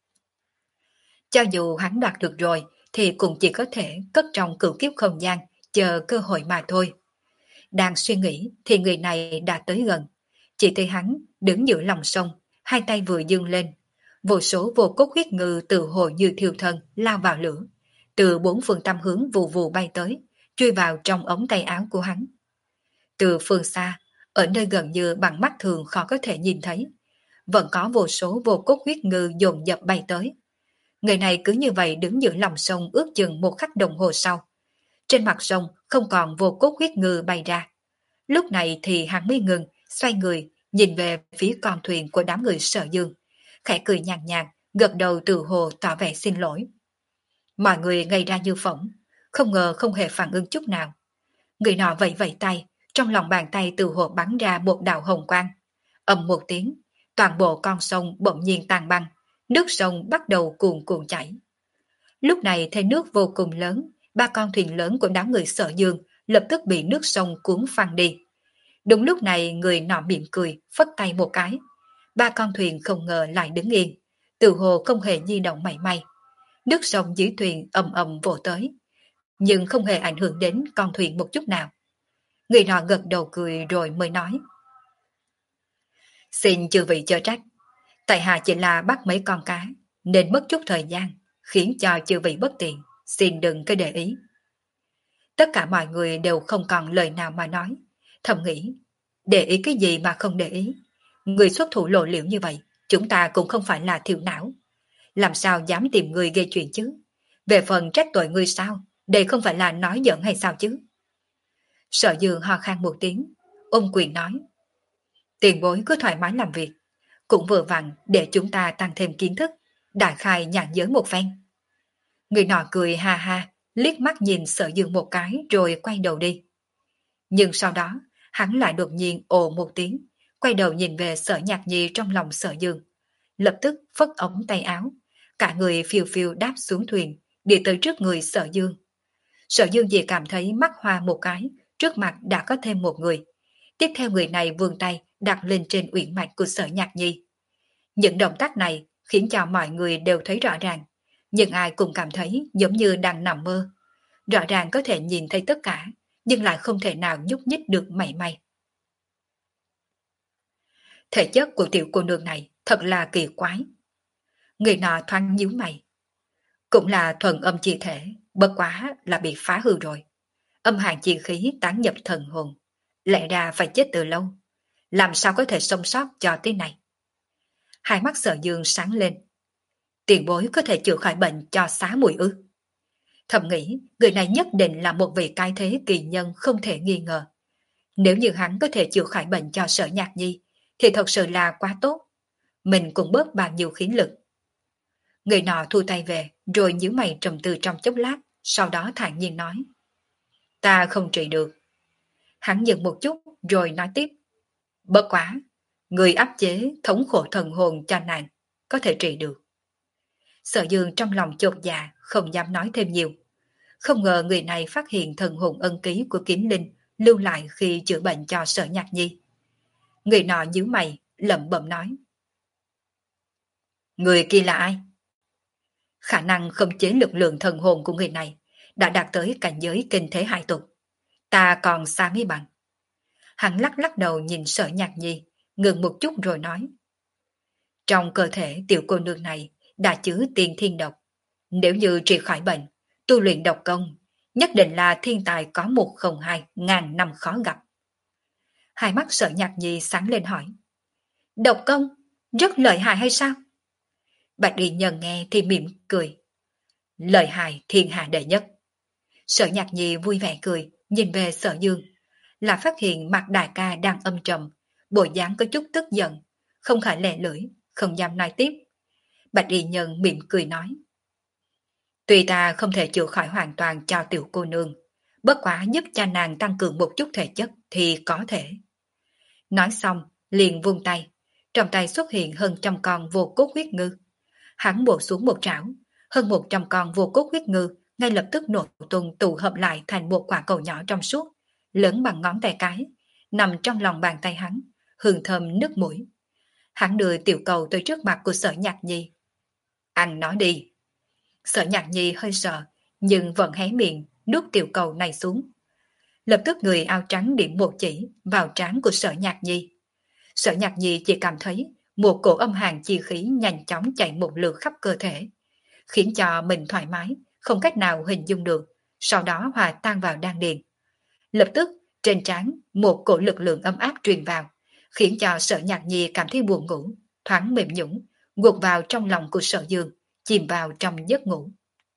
Cho dù hắn đoạt được rồi, thì cũng chỉ có thể cất trong cửu kiếp không gian, chờ cơ hội mà thôi. Đang suy nghĩ thì người này đã tới gần. Chỉ thấy hắn đứng giữa lòng sông, hai tay vừa dương lên. Vô số vô cốt huyết ngư từ hồ như thiêu thân lao vào lửa, từ bốn phương tám hướng vù vù bay tới, chui vào trong ống tay áo của hắn. Từ phương xa, ở nơi gần như bằng mắt thường khó có thể nhìn thấy, vẫn có vô số vô cốt huyết ngư dồn dập bay tới. Người này cứ như vậy đứng giữa lòng sông ước chừng một khắc đồng hồ sau. Trên mặt sông không còn vô cốt huyết ngư bay ra. Lúc này thì hắn mới ngừng, xoay người, nhìn về phía con thuyền của đám người Sở Dương. Khẽ cười nhàn nhạt, gật đầu từ hồ tỏ vẻ xin lỗi. Mọi người ngây ra như phỏng, không ngờ không hề phản ứng chút nào. Người nọ vẫy vẫy tay, trong lòng bàn tay từ hồ bắn ra một đạo hồng quang. Ầm một tiếng, toàn bộ con sông bỗng nhiên tan băng, nước sông bắt đầu cuồn cuộn chảy. Lúc này thấy nước vô cùng lớn, ba con thuyền lớn của đám người Sở Dương lập tức bị nước sông cuốn phăng đi. Đúng lúc này người nọ mỉm cười, phất tay một cái. Ba con thuyền không ngờ lại đứng yên, từ hồ không hề di động mảy may. Nước sông dưới thuyền ầm ầm vỗ tới, nhưng không hề ảnh hưởng đến con thuyền một chút nào. Người nọ gật đầu cười rồi mới nói: Xin chư vị chớ trách, tại hạ chỉ là bắt mấy con cá, nên mất chút thời gian, khiến cho chư vị bất tiện, xin đừng có để ý. Tất cả mọi người đều không còn lời nào mà nói, thầm nghĩ, để ý cái gì mà không để ý. Người xuất thủ lộ liễu như vậy, chúng ta cũng không phải là thiểu não. Làm sao dám tìm người gây chuyện chứ? Về phần trách tội người sao, đây không phải là nói giỡn hay sao chứ? Sở Dương ho khan một tiếng, ôm quyền nói: Tiền bối cứ thoải mái làm việc, cũng vừa vặn để chúng ta tăng thêm kiến thức, đại khai nhãn giới một phen. Người nọ cười ha ha, liếc mắt nhìn Sở Dương một cái rồi quay đầu đi. Nhưng sau đó, hắn lại đột nhiên ồ một tiếng, quay đầu nhìn về Sở Nhạc Nhi trong lòng Sở Dương. Lập tức phất ống tay áo, cả người phiêu phiêu đáp xuống thuyền, đi tới trước người Sở Dương. Sở Dương chỉ cảm thấy mắt hoa một cái, trước mặt đã có thêm một người. Tiếp theo người này vươn tay đặt lên trên uyển mạch của Sở Nhạc Nhi. Những động tác này khiến cho mọi người đều thấy rõ ràng, nhưng ai cũng cảm thấy giống như đang nằm mơ. Rõ ràng có thể nhìn thấy tất cả, nhưng lại không thể nào nhúc nhích được mảy may. Thể chất của tiểu cô nương này thật là kỳ quái. Người nọ thoáng nhíu mày. Cũng là thuần âm chi thể, bất quá là bị phá hư rồi. Âm hàn chi khí tán nhập thần hồn, lẽ ra phải chết từ lâu. Làm sao có thể sống sót cho tới này? Hai mắt Sở Dương sáng lên. Tiền bối có thể chữa khỏi bệnh cho xá muội ư? Thầm nghĩ người này nhất định là một vị cái thế kỳ nhân không thể nghi ngờ. Nếu như hắn có thể chữa khỏi bệnh cho Sở Nhạc Nhi thì thật sự là quá tốt. Mình cũng bớt bao nhiêu khí lực. Người nọ thu tay về rồi nhíu mày trầm tư trong chốc lát, sau đó thản nhiên nói: Ta không trị được. Hắn dừng một chút rồi nói tiếp. Bất quá, người áp chế thống khổ thần hồn cho nàng, có thể trị được. Sở Dương trong lòng chột dạ, không dám nói thêm nhiều. Không ngờ người này phát hiện thần hồn ân ký của kiếm linh lưu lại khi chữa bệnh cho Sở Nhạc Nhi. Người nọ nhíu mày, lẩm bẩm nói. Người kia là ai? Khả năng khống chế lực lượng thần hồn của người này đã đạt tới cảnh giới kinh thế hai tục. Ta còn xa mới bằng. Hắn lắc lắc đầu nhìn Sở Nhạc Nhi, ngừng một chút rồi nói. Trong cơ thể tiểu cô nương này đã chứa tiên thiên độc. Nếu như trị khỏi bệnh, tu luyện độc công, nhất định là thiên tài có một không hai ngàn năm khó gặp. Hai mắt Sở Nhạc Nhi sáng lên hỏi. Độc công, rất lợi hại hay sao? Bạch Y Nhân nghe thì mỉm cười. Lợi hại thiên hạ đệ nhất. Sở Nhạc Nhi vui vẻ cười, nhìn về Sở Dương, là phát hiện mặt đại ca đang âm trầm, bộ dáng có chút tức giận, không khỏi lè lưỡi, không dám nói tiếp. Bạch Y Nhân mỉm cười nói. Tuy ta không thể chữa khỏi hoàn toàn cho tiểu cô nương, bất quá giúp cho nàng tăng cường một chút thể chất thì có thể. Nói xong, liền vung tay, trong tay xuất hiện hơn trăm con vô cốt huyết ngư. Hắn bổ xuống một trảo, hơn một trăm con vô cốt huyết ngư ngay lập tức nổ tung tụ hợp lại thành một quả cầu nhỏ trong suốt, lớn bằng ngón tay cái, nằm trong lòng bàn tay hắn, hương thơm nước mũi. Hắn đưa tiểu cầu tới trước mặt của Sở Nhạc Nhi. Ăn nó đi. Sở Nhạc Nhi hơi sợ, nhưng vẫn hé miệng, nuốt tiểu cầu này xuống. Lập tức người áo trắng điểm một chỉ vào trán của Sở Nhạc Nhi. Sở Nhạc Nhi chỉ cảm thấy một cổ âm hàn chi khí nhanh chóng chạy một lượt khắp cơ thể, khiến cho mình thoải mái, không cách nào hình dung được, sau đó hòa tan vào đan điền. Lập tức, trên trán một cổ lực lượng ấm áp truyền vào, khiến cho Sở Nhạc Nhi cảm thấy buồn ngủ, thoáng mềm nhũn, gục vào trong lòng của Sở Dương, chìm vào trong giấc ngủ.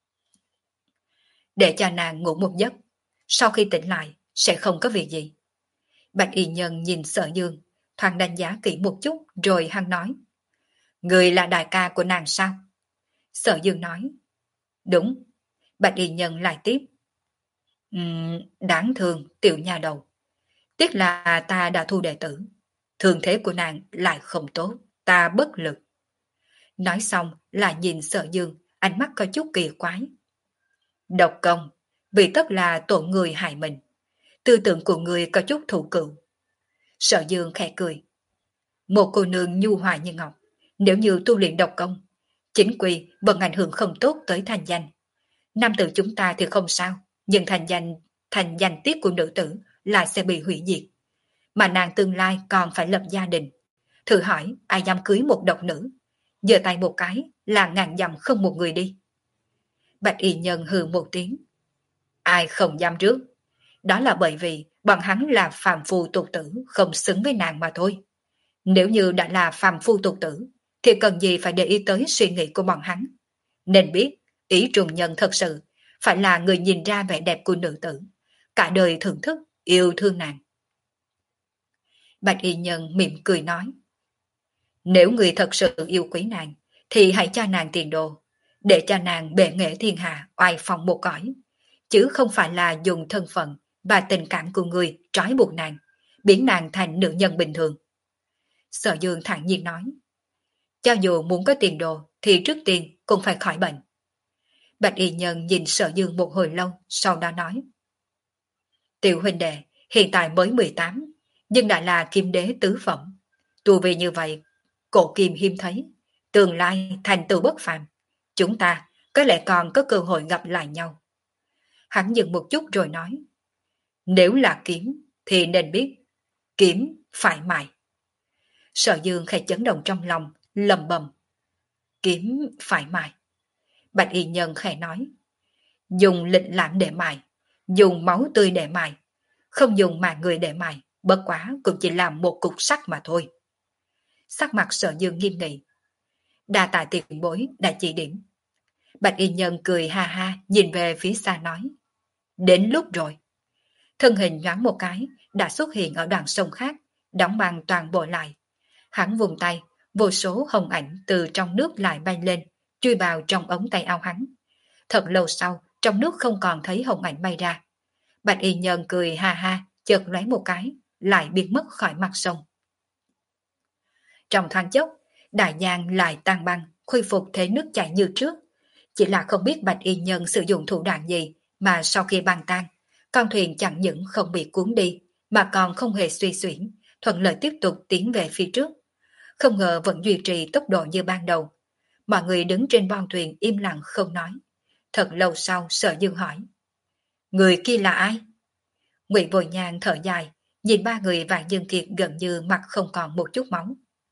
Để cho nàng ngủ một giấc, sau khi tỉnh lại sẽ không có việc gì. Bạch Y Nhân nhìn Sở Dương, thoáng đánh giá kỹ một chút rồi hắn nói. Người là đại ca của nàng sao? Sở Dương nói. Đúng. Bạch Y Nhân lại tiếp. Uhm, đáng thương tiểu nha đầu. Tiếc là ta đã thu đệ tử. Thương thế của nàng lại không tốt, ta bất lực. Nói xong là nhìn Sở Dương, ánh mắt có chút kỳ quái. Độc công, vì tất là tội người hại mình. Tư tưởng của người có chút thủ cựu. Sở Dương khẽ cười. Một cô nương nhu hòa như ngọc, nếu như tu luyện độc công, chính quy vẫn ảnh hưởng không tốt tới thành danh. Nam tử chúng ta thì không sao, nhưng thành danh, thành danh tiết của nữ tử lại sẽ bị hủy diệt. Mà nàng tương lai còn phải lập gia đình. Thử hỏi ai dám cưới một độc nữ, giơ tay một cái là ngàn dặm không một người đi. Bạch Y Nhân hừ một tiếng. Ai không dám trước? Đó là bởi vì bọn hắn là phàm phu tục tử, không xứng với nàng mà thôi. Nếu như đã là phàm phu tục tử, thì cần gì phải để ý tới suy nghĩ của bọn hắn. Nên biết, ý trùng nhân thật sự phải là người nhìn ra vẻ đẹp của nữ tử, cả đời thưởng thức, yêu thương nàng. Bạch Y Nhân mỉm cười nói. Nếu người thật sự yêu quý nàng, thì hãy cho nàng tiền đồ, để cho nàng bệ nghệ thiên hạ, oai phong một cõi, chứ không phải là dùng thân phận và tình cảm của người trói buộc nàng, biến nàng thành nữ nhân bình thường. Sở Dương thản nhiên nói. Cho dù muốn có tiền đồ, thì trước tiên cũng phải khỏi bệnh. Bạch Y Nhân nhìn Sở Dương một hồi lâu, sau đó nói. Tiểu huynh đệ, hiện tại mới mười tám, nhưng đã là kim đế tứ phẩm. Tu vi như vậy, cổ kim hiếm thấy, tương lai thành tựu bất phàm. Chúng ta có lẽ còn có cơ hội gặp lại nhau. Hắn dừng một chút rồi nói. Nếu là kiếm, thì nên biết, kiếm phải mài. Sở Dương khẽ chấn động trong lòng, lầm bầm. Kiếm phải mài. Bạch Y Nhân khẽ nói. Dùng lịch lãm để mài, dùng máu tươi để mài, không dùng mạng người để mài, bất quá cũng chỉ làm một cục sắt mà thôi. Sắc mặt Sở Dương nghiêm nghị. Đa tạ tiền bối đã chỉ điểm. Bạch Y Nhân cười ha ha nhìn về phía xa nói. Đến lúc rồi. Thân hình nhoáng một cái đã xuất hiện ở đoạn sông khác, đóng băng toàn bộ lại. Hắn vùng tay, vô số hồng ảnh từ trong nước lại bay lên, chui vào trong ống tay áo hắn. Thật lâu sau, trong nước không còn thấy hồng ảnh bay ra. Bạch Y Nhân cười ha ha, chợt lóe một cái, lại biến mất khỏi mặt sông. Trong thoáng chốc, đại giang lại tan băng, khôi phục thế nước chảy như trước. Chỉ là không biết Bạch Y Nhân sử dụng thủ đoạn gì mà sau khi băng tan, con thuyền chẳng những không bị cuốn đi, mà còn không hề suy xuyển, thuận lợi tiếp tục tiến về phía trước. Không ngờ vẫn duy trì tốc độ như ban đầu. Mọi người đứng trên boong thuyền im lặng không nói. Thật lâu sau Sở Dương hỏi: người kia là ai? Ngụy Bồi Nhàn thở dài, nhìn ba người và Dương Kiệt gần như mặt không còn một chút máu.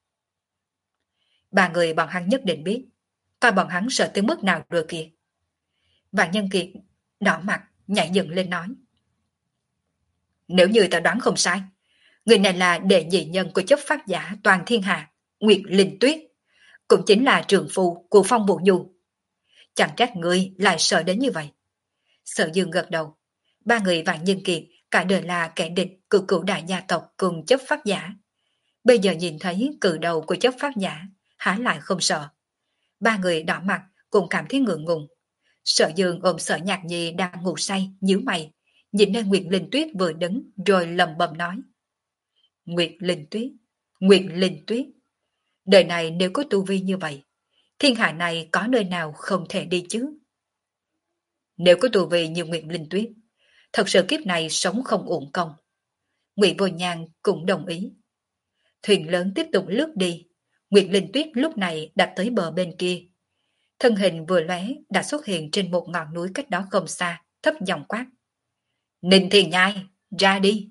Ba người bọn hắn nhất định biết, coi bọn hắn sợ tới mức nào rồi kìa. Và Nhân Kiệt đỏ mặt nhảy dựng lên nói: nếu như ta đoán không sai, người này là đệ nhị nhân của chấp pháp giả toàn thiên hạ, Nguyệt Linh Tuyết, cũng chính là trường phu của Phong Vũ Nhu. Chẳng trách ngươi lại sợ đến như vậy. Sở Dương gật đầu. Ba người Vạn Nhân Kiệt cả đời là kẻ địch của cửu đại gia tộc cùng chấp pháp giả. Bây giờ nhìn thấy cự đầu của chấp pháp giả, há lại không sợ. Ba người đỏ mặt cũng cảm thấy ngượng ngùng. Sở Dương ôm Sở Nhạc Nhi đang ngủ say, nhíu mày, nhìn lên Nguyệt Linh Tuyết vừa đứng rồi lầm bầm nói: Nguyệt Linh Tuyết, Nguyệt Linh Tuyết, đời này nếu có tu vi như vậy, thiên hạ này có nơi nào không thể đi chứ? Nếu có tu vi như Nguyệt Linh Tuyết, thật sự kiếp này sống không uổng công. Ngụy Vô Nhan cũng đồng ý. Thuyền lớn tiếp tục lướt đi. Nguyệt Linh Tuyết lúc này đã tới bờ bên kia. Thân hình vừa lóe đã xuất hiện trên một ngọn núi cách đó không xa, thấp giọng quát: Ninh Thiền Nhai, ra đi!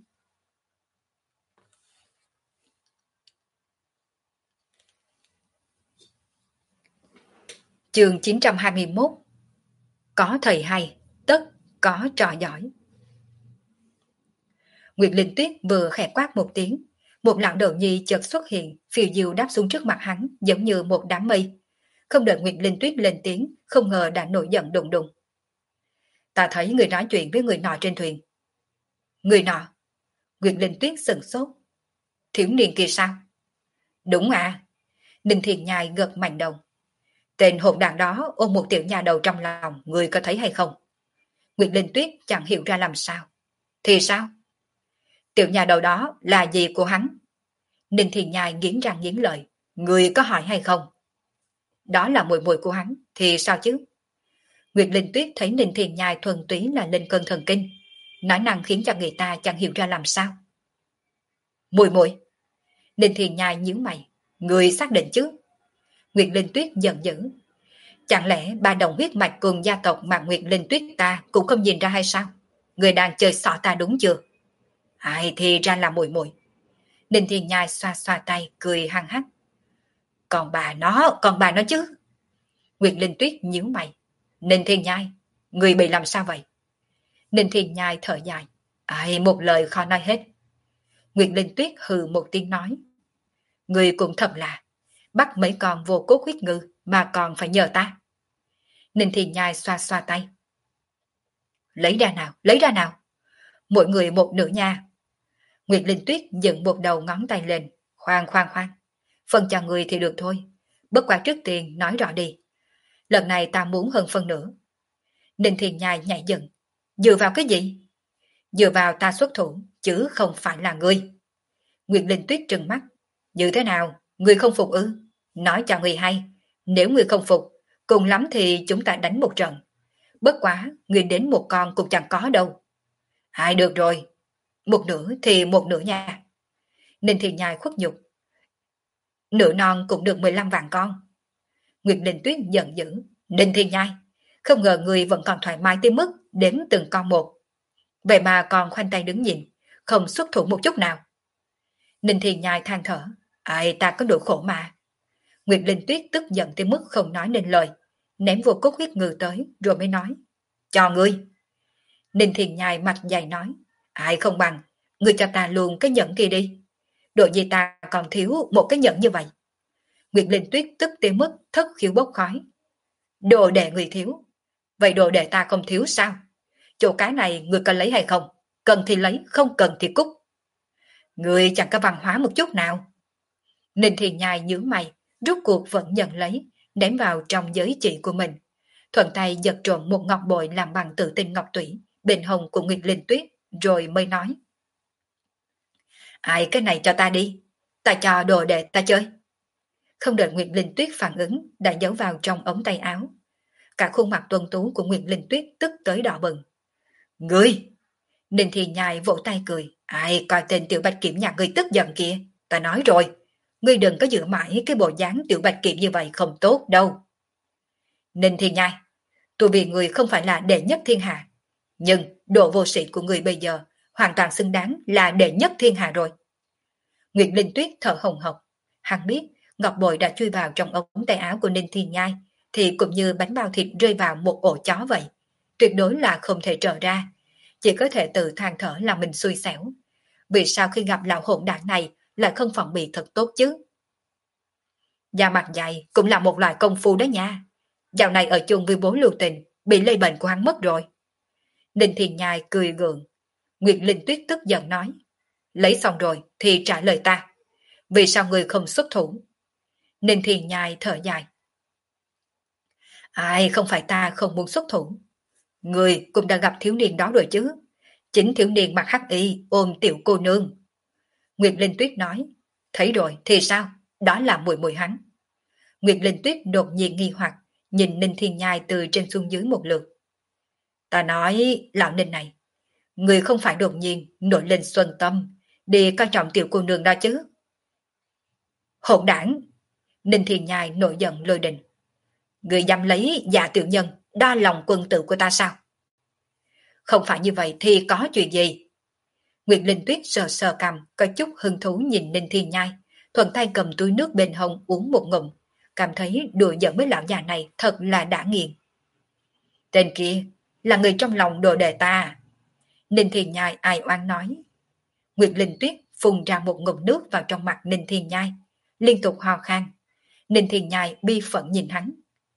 Chương chín trăm hai mươi mốt. Có thầy hay, tất có trò giỏi. Nguyệt Linh Tuyết vừa khẽ quát một tiếng, một lão đầu nhi chợt xuất hiện, phiêu diêu đáp xuống trước mặt hắn giống như một đám mây. Không đợi Nguyệt Linh Tuyết lên tiếng, không ngờ đã nổi giận đùng đùng. Ta thấy người nói chuyện với người nọ trên thuyền. Người nọ? Nguyệt Linh Tuyết sừng sốt. Thiếu niên kia sao? Đúng à. Ninh Thiền Nhai gật mạnh đầu. Tên hỗn đàn đó ôm một tiểu nhà đầu trong lòng, người có thấy hay không? Nguyệt Linh Tuyết chẳng hiểu ra làm sao. Thì sao? Tiểu nhà đầu đó là gì của hắn? Ninh Thiền Nhai nghiến răng nghiến lợi. Người có hỏi hay không? Đó là muội muội của hắn, thì sao chứ? Nguyệt Linh Tuyết thấy Ninh Thiền Nhai thuần túy là lên cơn thần kinh, nói năng khiến cho người ta chẳng hiểu ra làm sao. Muội muội? Ninh Thiền Nhai nhíu mày. Người xác định chứ? Nguyệt Linh Tuyết giận dữ. Chẳng lẽ ba đồng huyết mạch cùng gia tộc mà Nguyệt Linh Tuyết ta cũng không nhìn ra hay sao? Người đang chơi xỏ ta đúng chưa? Ai thì ra là muội muội. Ninh Thiên Nhai xoa xoa tay cười hăng hắc. Còn bà nó, còn bà nó chứ? Nguyệt Linh Tuyết nhíu mày. Ninh Thiên Nhai, người bị làm sao vậy? Ninh Thiên Nhai thở dài. Ai, một lời khó nói hết. Nguyệt Linh Tuyết hừ một tiếng nói. Người cũng thật là bắt mấy con vô cốt huyết ngư mà còn phải nhờ ta. Ninh Thiên Nhai xoa xoa tay. Lấy ra nào, lấy ra nào. Mỗi người một nửa nha. Nguyệt Linh Tuyết dựng một đầu ngón tay lên. Khoan khoan khoan. Phần cho người thì được thôi. Bất quá trước tiên nói rõ đi. Lần này ta muốn hơn phân nửa. Ninh Thiên Nhai nhảy dựng. Dựa vào cái gì? Dựa vào ta xuất thủ, chứ không phải là ngươi. Nguyệt Linh Tuyết trừng mắt. Như thế nào? Ngươi không phục ư? Nói cho ngươi hay. Nếu ngươi không phục, cùng lắm thì chúng ta đánh một trận. Bất quá, ngươi đến một con cũng chẳng có đâu. Hai được rồi. Một nửa thì một nửa nha. Ninh Thiên Nhai khuất nhục. Nửa non cũng được mười lăm vạn con. Nguyệt Linh Tuyết giận dữ. Ninh Thiên Nhai, không ngờ người vẫn còn thoải mái tới mức đếm từng con một. Vậy mà còn khoanh tay đứng nhìn, không xuất thủ một chút nào. Ninh Thiên Nhai than thở. Ai, ta có độ khổ mà. Nguyệt Linh Tuyết tức giận tới mức không nói nên lời, ném vô cốt huyết ngư tới rồi mới nói. Cho ngươi. Ninh Thiên Nhai mặt dày nói. Ai không bằng, ngươi cho ta luôn cái nhẫn kia đi. Độ gì ta còn thiếu một cái nhẫn như vậy. Nguyệt Linh Tuyết tức tới mức thất khiếu bốc khói. Đồ đệ người thiếu. Vậy đồ đệ ta không thiếu sao? Chỗ cái này ngươi cần lấy hay không? Cần thì lấy, không cần thì cút. Ngươi chẳng có văn hóa một chút nào. Ninh Thiên Nhai nhíu mày, rút cuộc vẫn nhận lấy, ném vào trong giới chỉ của mình. Thuận tay giật trộm một ngọc bội làm bằng tự tinh ngọc tủy bên hông của Nguyệt Linh Tuyết, rồi mới nói. Ai cái này cho ta đi, ta cho đồ để ta chơi. Không đợi Nguyệt Linh Tuyết phản ứng, đã giấu vào trong ống tay áo. Cả khuôn mặt tuấn tú của Nguyệt Linh Tuyết tức tới đỏ bừng. Ngươi! Ninh Thiên Nhai vỗ tay cười. Ai coi tên Tiểu Bạch Kiểm nhà ngươi tức giận kìa. Ta nói rồi, ngươi đừng có giữ mãi cái bộ dáng Tiểu Bạch Kiểm như vậy không tốt đâu. Ninh Thiên Nhai, tôi vì người không phải là đệ nhất thiên hạ. Nhưng độ vô sĩ của người bây giờ hoàn toàn xứng đáng là đệ nhất thiên hạ rồi. Nguyệt Linh Tuyết thở hồng hộc. Hắn biết ngọc bội đã chui vào trong ống tay áo của Ninh Thiên Nhai thì cũng như bánh bao thịt rơi vào một ổ chó vậy. Tuyệt đối là không thể trở ra. Chỉ có thể tự than thở là mình xui xẻo. Vì sao khi gặp lão hỗn đản này lại không phòng bị thật tốt chứ? Da mặt dày cũng là một loại công phu đó nha. Dạo này ở chung với bố lưu tình, bị lây bệnh của hắn mất rồi. Ninh Thiên Nhai cười gượng. Nguyệt Linh Tuyết tức giận nói. Lấy xong rồi thì trả lời ta. Vì sao người không xuất thủ? Ninh Thiên Nhai thở dài. Ai không phải ta không muốn xuất thủ. Người cũng đã gặp thiếu niên đó rồi chứ. Chính thiếu niên mặc hắc y ôm tiểu cô nương. Nguyệt Linh Tuyết nói. Thấy rồi thì sao? Đó là muội muội hắn. Nguyệt Linh Tuyết đột nhiên nghi hoặc, nhìn Ninh Thiên Nhai từ trên xuống dưới một lượt. Ta nói, lão Ninh này, người không phải đột nhiên nổi lên xuân tâm, đi coi trọng tiểu cô nương đó chứ. Hỗn đảng! Ninh Thiên Nhai nổi giận lôi đình. Người dám lấy giả tiểu nhân, đa lòng quân tử của ta sao? Không phải như vậy thì có chuyện gì? Nguyệt Linh Tuyết sờ sờ cằm, có chút hứng thú nhìn Ninh Thiên Nhai, thuận tay cầm túi nước bên hông uống một ngụm, cảm thấy đùa giỡn với lão già này thật là đã nghiền. Tên kia là người trong lòng đồ đệ ta. Ninh Thiên Nhai ai oán nói. Nguyệt Linh Tuyết phun ra một ngụm nước vào trong mặt Ninh Thiên Nhai, liên tục ho khan. Ninh Thiên Nhai bi phẫn nhìn hắn.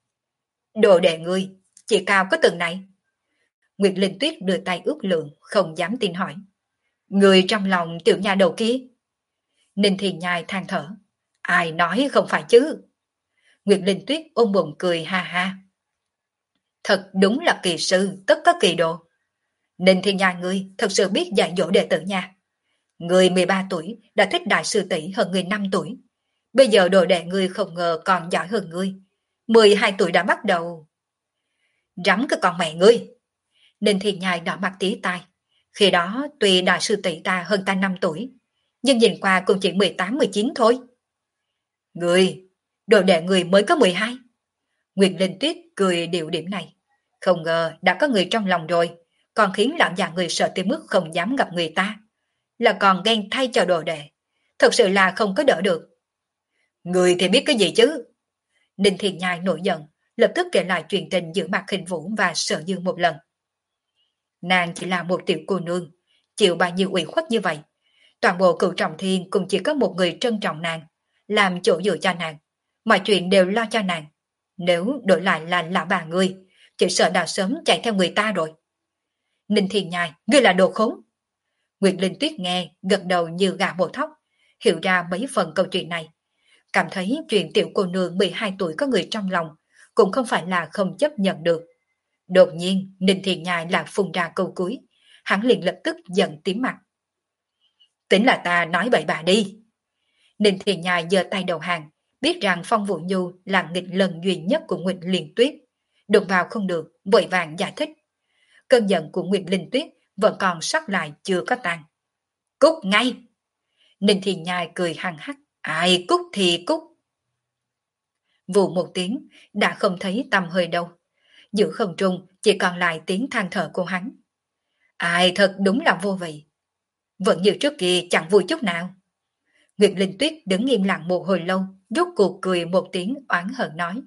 Đồ đệ ngươi, chỉ cao có từng này. Nguyệt Linh Tuyết đưa tay ước lượng, không dám tin hỏi. Người trong lòng tiểu nhà đầu kia. Ninh Thiên Nhai than thở. Ai nói không phải chứ. Nguyệt Linh Tuyết ôm bụng cười ha ha. Thật đúng là kỳ sư, tất có kỳ độ. Ninh Thiên Nhai ngươi thật sự biết dạy dỗ đệ tử nha. Người mười ba tuổi đã thích đại sư tỷ hơn người năm tuổi. Bây giờ đồ đệ ngươi không ngờ còn giỏi hơn ngươi. mười hai tuổi đã bắt đầu. Rắm cái con mẹ ngươi. Ninh Thiên Nhai đỏ mặt tía tai. Khi đó tuy đại sư tỷ ta hơn ta năm tuổi, nhưng nhìn qua cũng chỉ mười tám mười chín thôi. Ngươi, đồ đệ người mới có mười hai. Nguyệt Linh Tuyết cười điệu điểm này. Không ngờ đã có người trong lòng rồi, còn khiến lão già người sợ tới mức không dám gặp người ta. Là còn ghen thay cho đồ đệ. Thật sự là không có đỡ được. Người thì biết cái gì chứ? Ninh Thiên Nhai nổi giận, lập tức kể lại chuyện tình giữa Mạc Khinh Vũ và Sở Dương một lần. Nàng chỉ là một tiểu cô nương, chịu bao nhiêu ủy khuất như vậy. Toàn bộ Cửu Trọng Thiên cũng chỉ có một người trân trọng nàng, làm chỗ dựa cho nàng. Mọi chuyện đều lo cho nàng. Nếu đổi lại là lão bà ngươi, chỉ sợ đã sớm chạy theo người ta rồi. Ninh Thiên Nhai, ngươi là đồ khốn. Nguyệt Linh Tuyết nghe, gật đầu như gà bổ thóc, hiểu ra mấy phần câu chuyện này. Cảm thấy chuyện tiểu cô nương mười hai tuổi có người trong lòng, cũng không phải là không chấp nhận được. Đột nhiên, Ninh Thiên Nhai lại phun ra câu cuối, hắn liền lập tức giận tím mặt. Tính là ta nói bậy bạ đi. Ninh Thiên Nhai giơ tay đầu hàng, biết rằng Phong Vũ Nhu là nghịch lần duy nhất của Nguyệt Liên Tuyết. Đụng vào không được, vội vàng giải thích. Cơn giận của Nguyệt Linh Tuyết vẫn còn sót lại chưa có tan. Cút ngay! Ninh Thiên Nhai cười hăng hắc. Ai cút thì cút. Vụ một tiếng, đã không thấy tăm hơi đâu. Giữa không trung chỉ còn lại tiếng than thở của hắn. Ai thật đúng là vô vị. Vẫn như trước kia chẳng vui chút nào. Nguyệt Linh Tuyết đứng im lặng một hồi lâu, rốt cuộc cười một tiếng oán hận nói.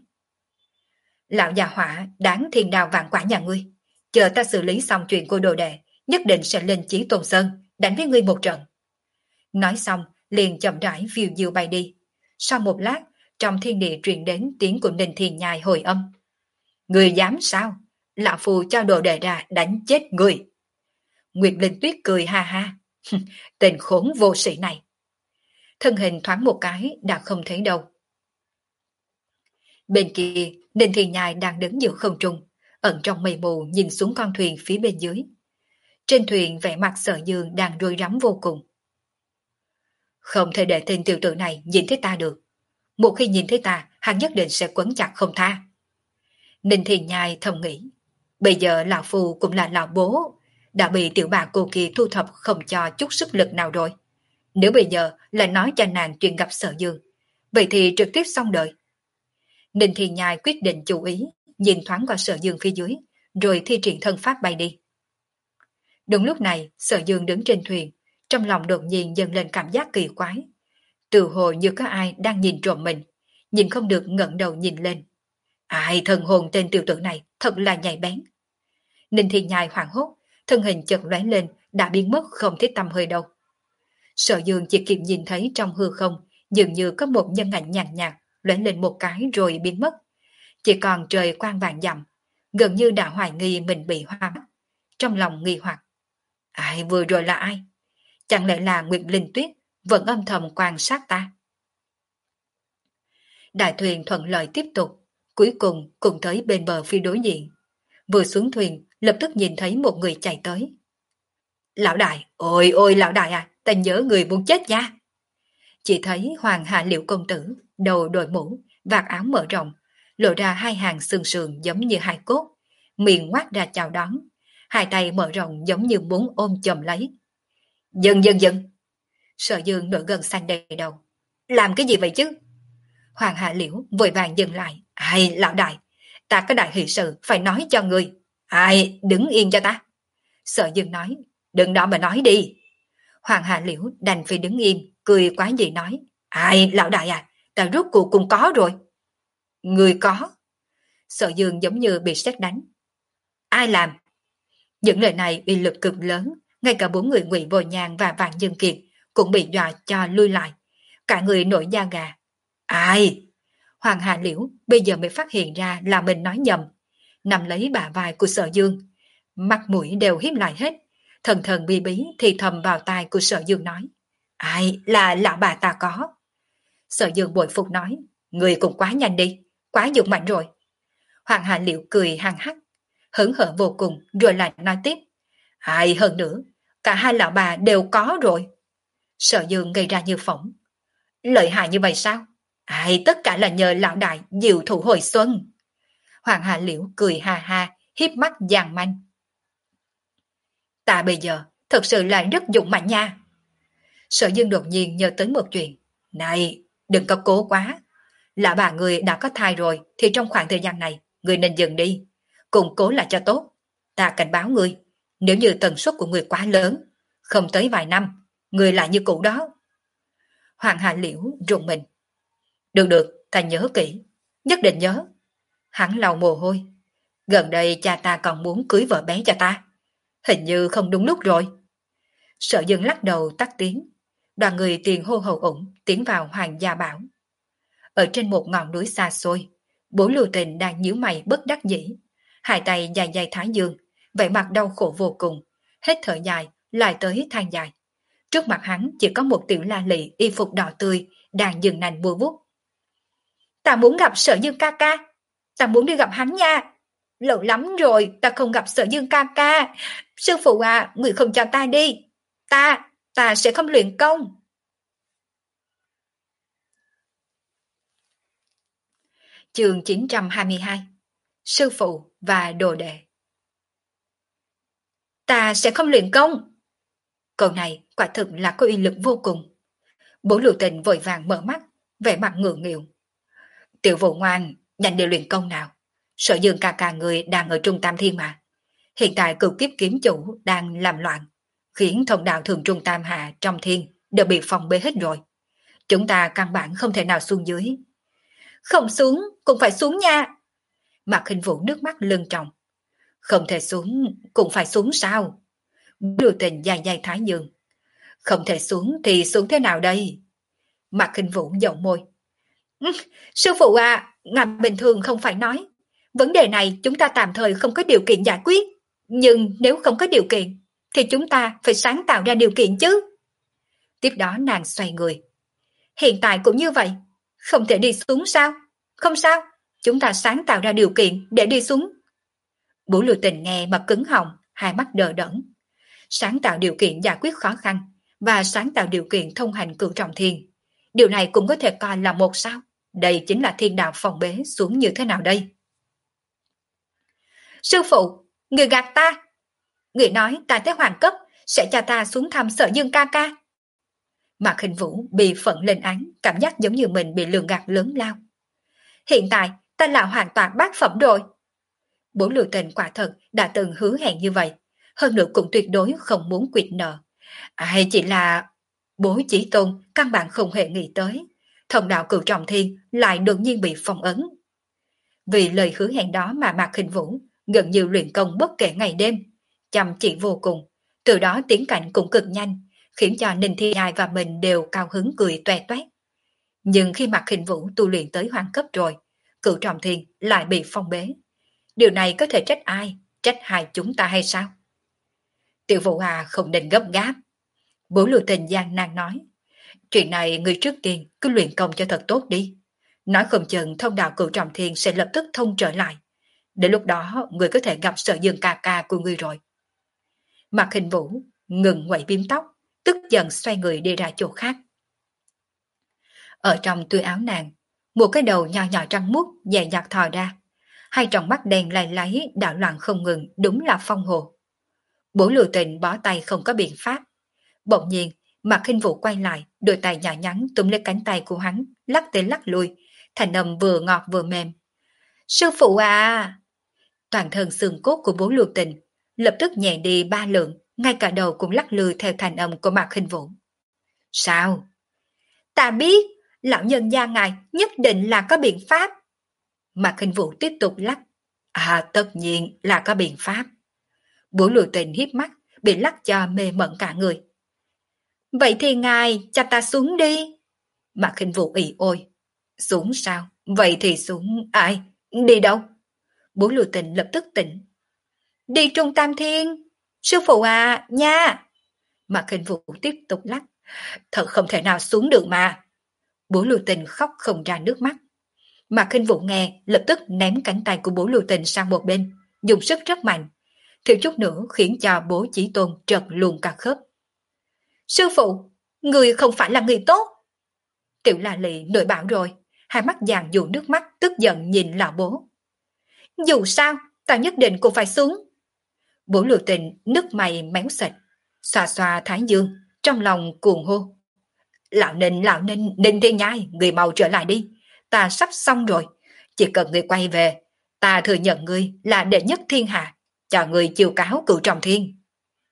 Lão già hỏa đáng thiên đào vạn quả nhà ngươi. Chờ ta xử lý xong chuyện của đồ đệ, nhất định sẽ lên Chí Tôn Sơn, đánh với ngươi một trận. Nói xong, liền chậm rãi phiêu diêu bay đi. Sau một lát, trong thiên địa truyền đến tiếng của Ninh Thiên Nhai hồi âm. Người dám sao? Lão phù cho đồ đệ ra đánh chết người. Nguyệt Linh Tuyết cười ha ha. Tên khốn vô sĩ này. Thân hình thoáng một cái đã không thấy đâu. Bên kia, Ninh Thiên Nhai đang đứng giữa không trung, ẩn trong mây mù nhìn xuống con thuyền phía bên dưới. Trên thuyền vẻ mặt Sở Dương đang rối rắm vô cùng. Không thể để tên tiểu tử này nhìn thấy ta được. Một khi nhìn thấy ta, hắn nhất định sẽ quấn chặt không tha. Ninh Thiên Nhai thầm nghĩ, bây giờ lão phu cũng là lão bố, đã bị tiểu bà cô kia thu thập không cho chút sức lực nào rồi. Nếu bây giờ lại nói cho nàng chuyện gặp Sở Dương, vậy thì trực tiếp xong đời. Ninh Thiên Nhai quyết định chú ý, nhìn thoáng qua Sở Dương phía dưới, rồi thi triển thân pháp bay đi. Đúng lúc này, Sở Dương đứng trên thuyền, trong lòng đột nhiên dâng lên cảm giác kỳ quái. Từ hồi như có ai đang nhìn trộm mình, nhìn không được ngẩng đầu nhìn lên. Ai thần hồn tên tiểu tử này thật là nhạy bén. Ninh Thiên Nhai hoảng hốt, thân hình chợt lóe lên, đã biến mất không thấy tăm hơi đâu. Sở Dương chỉ kịp nhìn thấy trong hư không, dường như có một nhân ảnh nhàn nhạt lóe lên một cái rồi biến mất. Chỉ còn trời quang vàng dặm, gần như đã hoài nghi mình bị hoa mắt. Trong lòng nghi hoặc, ai vừa rồi là ai? Chẳng lẽ là Nguyệt Linh Tuyết vẫn âm thầm quan sát ta? Đại thuyền thuận lợi tiếp tục, cuối cùng cùng tới bên bờ phía đối diện. Vừa xuống thuyền, lập tức nhìn thấy một người chạy tới. Lão đại, ôi ôi lão đại à, ta nhớ người muốn chết nha. Chỉ thấy Hoàng Hạ Liễu công tử, đầu đội mũ, vạt áo mở rộng, lộ ra hai hàng xương sườn giống như hai cốt, miệng ngoác ra chào đón, hai tay mở rộng giống như muốn ôm chầm lấy. Dừng dừng dừng. Sở Dương nổi gân xanh đầy đầu. Làm cái gì vậy chứ? Hoàng Hạ Liễu vội vàng dừng lại. Ai lão đại, ta có đại hỷ sự phải nói cho người. Ai đứng yên cho ta. Sở Dương nói, đừng đó mà nói đi. Hoàng Hạ Liễu đành phải đứng im, cười quá gì nói. Ai lão đại à, ta rốt cuộc cũng có rồi. Người có. Sở Dương giống như bị sét đánh. Ai làm? Những lời này uy lực cực lớn, ngay cả bốn người Ngụy Vô Nhàn và Vạn Dương Kiệt cũng bị dọa cho lui lại. Cả người nổi da gà. Ai? Hoàng Hà Liễu bây giờ mới phát hiện ra là mình nói nhầm. Nằm lấy bả vai của Sở Dương. Mặt mũi đều hiếp lại hết. Thần thần bi bí thì thầm vào tai của Sở Dương nói. Ai là lão bà ta có? Sở Dương bội phục nói. Người cũng quá nhanh đi, quá dũng mạnh rồi. Hoàng Hà Liễu cười hăng hắc, hớn hở vô cùng rồi lại nói tiếp. Ai hơn nữa, cả hai lão bà đều có rồi. Sở Dương gây ra như phỏng. Lợi hại như vậy sao? Ai tất cả là nhờ lão đại diệu thủ hồi xuân. Hoàng Hà Liễu cười ha ha, hiếp mắt giàn manh. Ta bây giờ thật sự là rất dũng mạnh nha. Sở Dương đột nhiên nhớ tới một chuyện. Này, đừng có cố quá. Lão bà người đã có thai rồi thì trong khoảng thời gian này người nên dừng đi, củng cố lại cho tốt. Ta cảnh báo người, nếu như tần suất của người quá lớn, không tới vài năm, người lại như cũ đó. Hoàng Hạ Liễu rùng mình. Được được, ta nhớ kỹ, nhất định nhớ. Hắn lau mồ hôi. Gần đây cha ta còn muốn cưới vợ bé cho ta. Hình như không đúng lúc rồi. Sở Dương lắc đầu tắt tiếng. Đoàn người tiền hô hậu ủng tiến vào Hoàng Gia Bảo. Ở trên một ngọn núi xa xôi, Bố Lưu Tình đang nhíu mày bất đắc dĩ, hai tay dài dài thái dương, vẻ mặt đau khổ vô cùng, hết thở dài lại tới than dài. Trước mặt hắn chỉ có một tiểu la lị y phục đỏ tươi đang dừng nành bùa vút. Ta muốn gặp Sở Dương ca ca, ta muốn đi gặp hắn nha. Lâu lắm rồi ta không gặp Sở Dương ca ca. Sư phụ à, người không cho ta đi. Ta, ta sẽ không luyện công. Chương chín trăm hai mươi hai. Sư phụ và đồ đệ. Ta sẽ không luyện công. Câu này quả thực là có uy lực vô cùng. Bố Lưu Tình vội vàng mở mắt, vẻ mặt ngượng nghịu. Tiểu Vũ ngoan, nhanh đi luyện công nào. Sở Dương ca ca người đang ở Trung Tam Thiên mà. Hiện tại cửu kiếp kiếm chủ đang làm loạn, khiến thông đạo thường Trung Tam Hạ trong thiên đều bị phòng bê hết rồi. Chúng ta căn bản không thể nào xuống dưới. Không xuống, cũng phải xuống nha. Mạc Khinh Vũ nước mắt lưng tròng. Không thể xuống, cũng phải xuống sao? Lưu Tình dài dài thái dương. Không thể xuống thì xuống thế nào đây? Mạc Khinh Vũ dậu môi. Sư phụ à, ngài bình thường không phải nói. Vấn đề này chúng ta tạm thời không có điều kiện giải quyết. Nhưng nếu không có điều kiện, thì chúng ta phải sáng tạo ra điều kiện chứ. Tiếp đó nàng xoay người. Hiện tại cũng như vậy. Không thể đi xuống sao? Không sao, chúng ta sáng tạo ra điều kiện để đi xuống. Bố Lưu Tình nghe mà cứng họng, hai mắt đờ đẫn. Sáng tạo điều kiện giải quyết khó khăn, và sáng tạo điều kiện thông hành cửu trọng thiên. Điều này cũng có thể coi là một sao. Đây chính là thiên đạo phong bế xuống như thế nào đây? Sư phụ, người gạt ta. Người nói ta tới hoàng cấp sẽ cho ta xuống thăm Sở Dương ca ca. Mạc Hình Vũ bị phận lên án, cảm giác giống như mình bị lường gạt lớn lao. Hiện tại ta là hoàn toàn bát phẩm rồi. Bố Lưu Tình quả thật đã từng hứa hẹn như vậy, hơn nữa cũng tuyệt đối không muốn quyệt nợ. Hay chỉ là bố Chí Tôn căn bản không hề nghĩ tới, thông đạo cửu trọng thiên lại đột nhiên bị phong ấn. Vì lời hứa hẹn đó mà Mạc Hình Vũ gần như luyện công bất kể ngày đêm, chăm chỉ vô cùng, từ đó tiến cảnh cũng cực nhanh, khiến cho Ninh Thi Nhai và mình đều cao hứng cười toe toét. Nhưng khi Mạc Hình Vũ tu luyện tới hoàng cấp rồi, cửu trọng thiên lại bị phong bế. Điều này có thể trách ai? Trách hai chúng ta hay sao? Tiểu Vũ à, không nên gấp gáp. Bố Lưu Tình gian nan nói. Chuyện này người trước tiên cứ luyện công cho thật tốt đi. Nói không chừng thông đạo cửu trọng thiên sẽ lập tức thông trở lại. Đến lúc đó người có thể gặp Sở Dương ca ca của người rồi. Mạc Hình Vũ ngừng quẩy biếm tóc, tức giận xoay người đi ra chỗ khác. Ở trong túi áo nàng, một cái đầu nhỏ nhỏ trắng muốt dày dặt thò ra. Hai tròng mắt đen lay láy đảo loạn không ngừng, đúng là phong hồ. Bố Lưu Tình bó tay không có biện pháp. Bỗng nhiên, Mạc Hình Vũ quay lại, đôi tay nhỏ nhắn túm lấy cánh tay của hắn, lắc tới lắc lui, thành âm vừa ngọt vừa mềm. Sư phụ à! Toàn thân xương cốt của bố Lưu Tình lập tức nhẹ đi ba lượng, ngay cả đầu cũng lắc lư theo thành âm của Mạc Hình Vũ. Sao? Ta biết, lão nhân gia ngài nhất định là có biện pháp. Mạc Hình Vũ tiếp tục lắc. À, tất nhiên là có biện pháp. Bố Lưu Tình hiếp mắt, bị lắc cho mê mẩn cả người. Vậy thì ngài cho ta xuống đi. Mạc Hình Vũ ỉ ôi. Xuống sao? Vậy thì xuống. Ai? Đi đâu? Bố Lưu Tình lập tức tỉnh. Đi Trung Tam Thiên. Sư phụ à, nha. Mạc Hình Vũ tiếp tục lắc. Thật không thể nào xuống được mà. Bố Lưu Tình khóc không ra nước mắt. Mạc Hình Vũ nghe lập tức ném cánh tay của bố Lưu Tình sang một bên, dùng sức rất mạnh, thiếu chút nữa khiến cho bố Chí Tôn trật luôn cả khớp. Sư phụ, người không phải là người tốt. Tiểu La Lị nội bảo rồi, hai mắt vàng dụ nước mắt, tức giận nhìn lão bố. Dù sao, ta nhất định cũng phải xuống. Bố Lưu Tình nước mày méo sệt, xoa xoa thái dương, trong lòng cuồng hô. Lão Ninh, lão Ninh, Ninh Thiên Nhai, người mau trở lại đi. Ta sắp xong rồi, chỉ cần người quay về, ta thừa nhận ngươi là đệ nhất thiên hạ, cho người chiêu cáo cửu trọng thiên.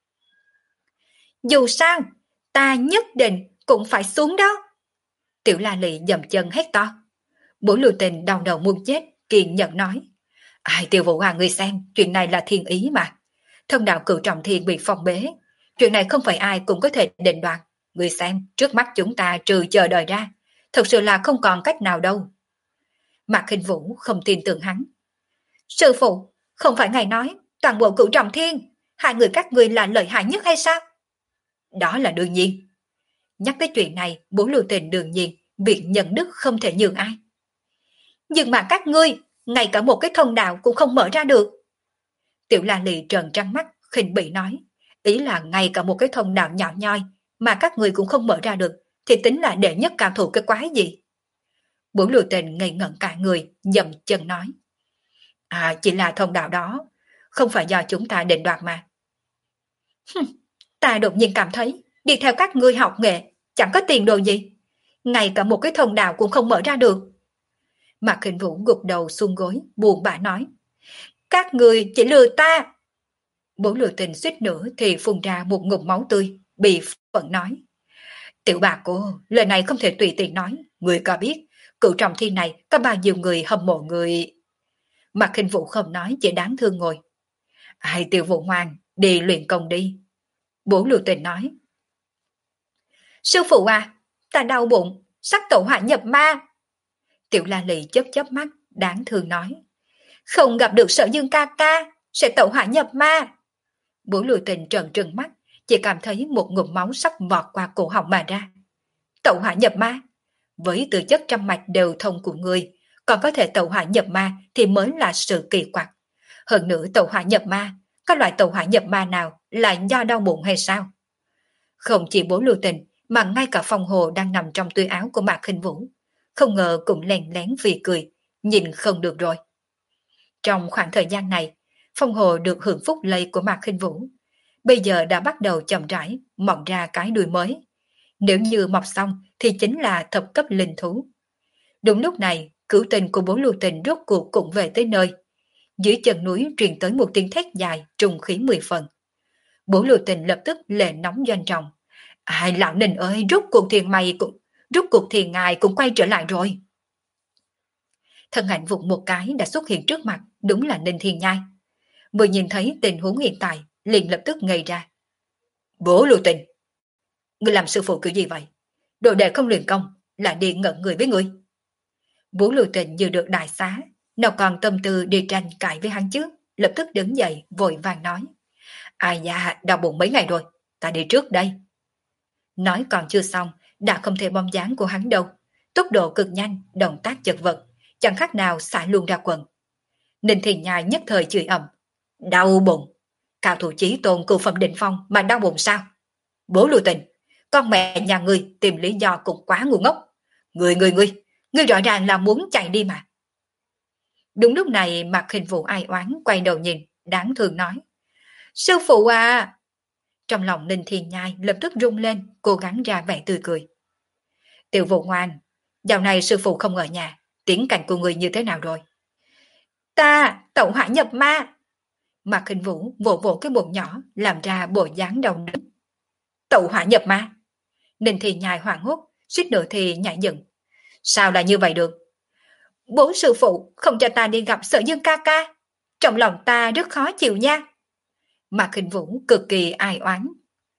Dù sao, ta nhất định cũng phải xuống đó. Tiểu La Lị dậm chân hét to. Bố Lưu Tình đau đầu muốn chết, kiên nhẫn nói. Ai, Tiểu Vũ Hoàng, ngươi xem, chuyện này là thiên ý mà. Thông đạo cửu trọng thiên bị phong bế, chuyện này không phải ai cũng có thể định đoạt. Ngươi xem, trước mắt chúng ta trừ chờ đợi ra, thật sự là không còn cách nào đâu. Mạc Hình Vũ không tin tưởng hắn. Sư phụ, không phải ngài nói toàn bộ cửu trọng thiên, hai người các ngươi là lợi hại nhất hay sao? Đó là đương nhiên. Nhắc tới chuyện này, bố Lưu Tình đương nhiên việc nhận đức không thể nhường ai. Nhưng mà các ngươi, ngay cả một cái thông đạo cũng không mở ra được. Tiểu La Lị trợn trắng mắt, khinh bỉ nói. Ý là ngay cả một cái thông đạo nhỏ nhoi mà các ngươi cũng không mở ra được, thì tính là đệ nhất cao thủ cái quái gì? Bố Lưu Tình ngây ngẩn cả người, dậm chân nói. À, chỉ là thông đạo đó, không phải do chúng ta định đoạt mà. Hừm, ta đột nhiên cảm thấy đi theo các ngươi học nghệ chẳng có tiền đồ gì, ngay cả một cái thông đạo cũng không mở ra được. Mạc Hình Vũ gục đầu xuống gối, buồn bã nói. Các ngươi chỉ lừa ta. Bố Lưu Tình suýt nữa thì phun ra một ngụm máu tươi, bị phẫn nói. Tiểu bà cô, lời này không thể tùy tiện nói, người có biết cửu trọng thiên này có bao nhiêu người hâm mộ người. Mạc Hình Vũ không nói, chỉ đáng thương ngồi. Ai, Tiểu Vũ ngoan, đi luyện công đi. Bố Lưu Tình nói. Sư phụ à, ta đau bụng, sắp tẩu hỏa nhập ma. Tiểu La Lị chớp chớp mắt, đáng thương nói. Không gặp được Sở Dương ca ca, sẽ tẩu hỏa nhập ma. Bố Lưu Tình trợn trừng mắt, chỉ cảm thấy một ngụm máu sắp vọt qua cổ họng mà ra. Tẩu hỏa nhập ma? Với tư chất trăm mạch đều thông của người, còn có thể tẩu hỏa nhập ma thì mới là sự kỳ quặc. Hơn nữa tẩu hỏa nhập ma, các loại tẩu hỏa nhập ma nào là do đau bụng hay sao? Không chỉ Bố Lưu Tình mà ngay cả Phong Hồ đang nằm trong túi áo của Mạc Khinh Vũ, không ngờ cũng lén lén vì cười, nhìn không được rồi. Trong khoảng thời gian này, Phong Hồ được hưởng phúc lây của Mạc Khinh Vũ, bây giờ đã bắt đầu chậm rãi mọc ra cái đuôi mới. Nếu như mọc xong thì chính là thập cấp linh thú. Đúng lúc này, cửu tình của Bố Lưu Tình rốt cuộc cũng về tới nơi. Dưới chân núi truyền tới một tiếng thét dài, trùng khí mười phần. Bố Lưu Tình lập tức lệ nóng doanh trọng. Ai lão Ninh ơi, rốt cuộc thì mày cũng, rốt cuộc thì ngài cũng quay trở lại rồi. Thân ảnh vụt một cái đã xuất hiện trước mặt, đúng là Ninh Thiên Nhai. Vừa nhìn thấy tình huống hiện tại, liền lập tức ngây ra. Bố Lưu Tình, ngươi làm sư phụ kiểu gì vậy? Đồ đệ không luyện công, lại đi ngẩn người với ngươi. Bố Lưu Tình như được đại xá, nào còn tâm tư đi tranh cãi với hắn chứ, lập tức đứng dậy vội vàng nói. Ai da, đau bụng mấy ngày rồi, ta đi trước đây. Nói còn chưa xong, đã không thể bóng dáng của hắn đâu. Tốc độ cực nhanh, động tác chật vật, chẳng khác nào xả luôn ra quần. Ninh Thiên Nhai nhất thời chửi ầm. Đau bụng. Cao thủ chí tôn cửu phẩm đỉnh phong mà đau bụng sao? Bố Lưu Tình, con mẹ nhà ngươi tìm lý do cũng quá ngu ngốc. Ngươi ngươi ngươi, ngươi rõ ràng là muốn chạy đi mà. Đúng lúc này Mạc Khinh Vũ ai oán quay đầu nhìn, đáng thương nói. Sư phụ à! Trong lòng Ninh Thiên Nhai lập tức rung lên, cố gắng ra vẻ tươi cười. Tiểu Vũ ngoan, dạo này sư phụ không ở nhà, tiến cảnh của người như thế nào rồi? Ta, tẩu hỏa nhập ma! Mạc Khinh Vũ vỗ vỗ cái bụng nhỏ, làm ra bộ dáng đầu nứt. Tẩu hỏa nhập ma! Ninh Thiên Nhai hoảng hốt, suýt nữa thì nhảy dựng. Sao lại như vậy được? Bố sư phụ không cho ta đi gặp Sở Dương ca ca. Trong lòng ta rất khó chịu nha. Mạc Khinh Vũ cực kỳ ai oán.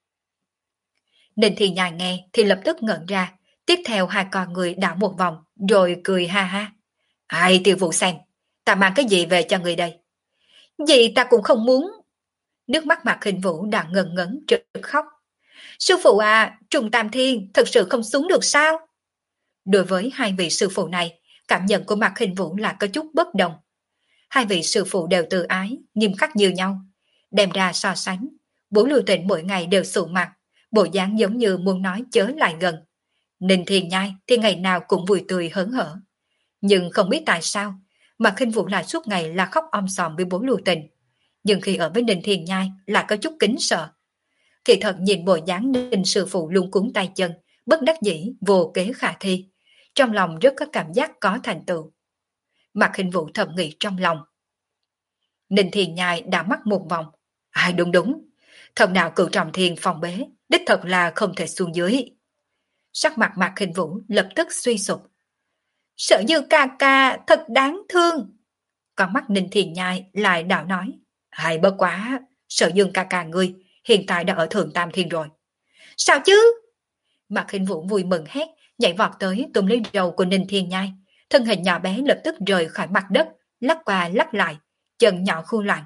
Ninh Thiên Nhai nghe thì lập tức ngẩn ra, tiếp theo hai con người đảo một vòng, rồi cười ha ha. Ai Tiêu Vũ xem, ta mang cái gì về cho người đây? Gì ta cũng không muốn. Nước mắt Mạc Khinh Vũ đang ngần ngấn trực khóc. Sư phụ à, Trùng Tam Thiên thật sự không xuống được sao? Đối với hai vị sư phụ này, cảm nhận của Mạc Khinh Vũ là có chút bất đồng. Hai vị sư phụ đều tự ái, nghiêm khắc như nhau. Đem ra so sánh, Bố Lưu Tịnh mỗi ngày đều sụ mặt, bộ dáng giống như muốn nói chớ lại gần. Ninh Thiên Nhai thì ngày nào cũng vui tươi hớn hở. Nhưng không biết tại sao, Mạc Khinh Vũ lại suốt ngày là khóc om sòm với Bố Lưu Tịnh. Nhưng khi ở với Ninh Thiên Nhai là có chút kính sợ. Kỳ thật nhìn bộ dáng Ninh sư phụ luôn cuốn tay chân, bất đắc dĩ, vô kế khả thi. Trong lòng rất có cảm giác có thành tựu. Mạc Khinh Vũ thầm nghĩ trong lòng. Ninh Thiên Nhai đã mắt một vòng. Ai đúng đúng, thần đạo cửu trọng thiên phòng bế, đích thật là không thể xuống dưới. Sắc mặt Mạc Khinh Vũ lập tức suy sụp. Sở Dư ca ca thật đáng thương. Còn mắt Ninh Thiên Nhai lại đạo nói. Hay bất quá, Sở Dương ca ca ngươi hiện tại đã ở Thượng Tam Thiên rồi. Sao chứ? Mạc Khinh Vũ vui mừng hét, nhảy vọt tới túm lấy đầu của Ninh Thiên Nhai. Thân hình nhỏ bé lập tức rời khỏi mặt đất, lắc qua lắc lại, chân nhỏ khu loạn.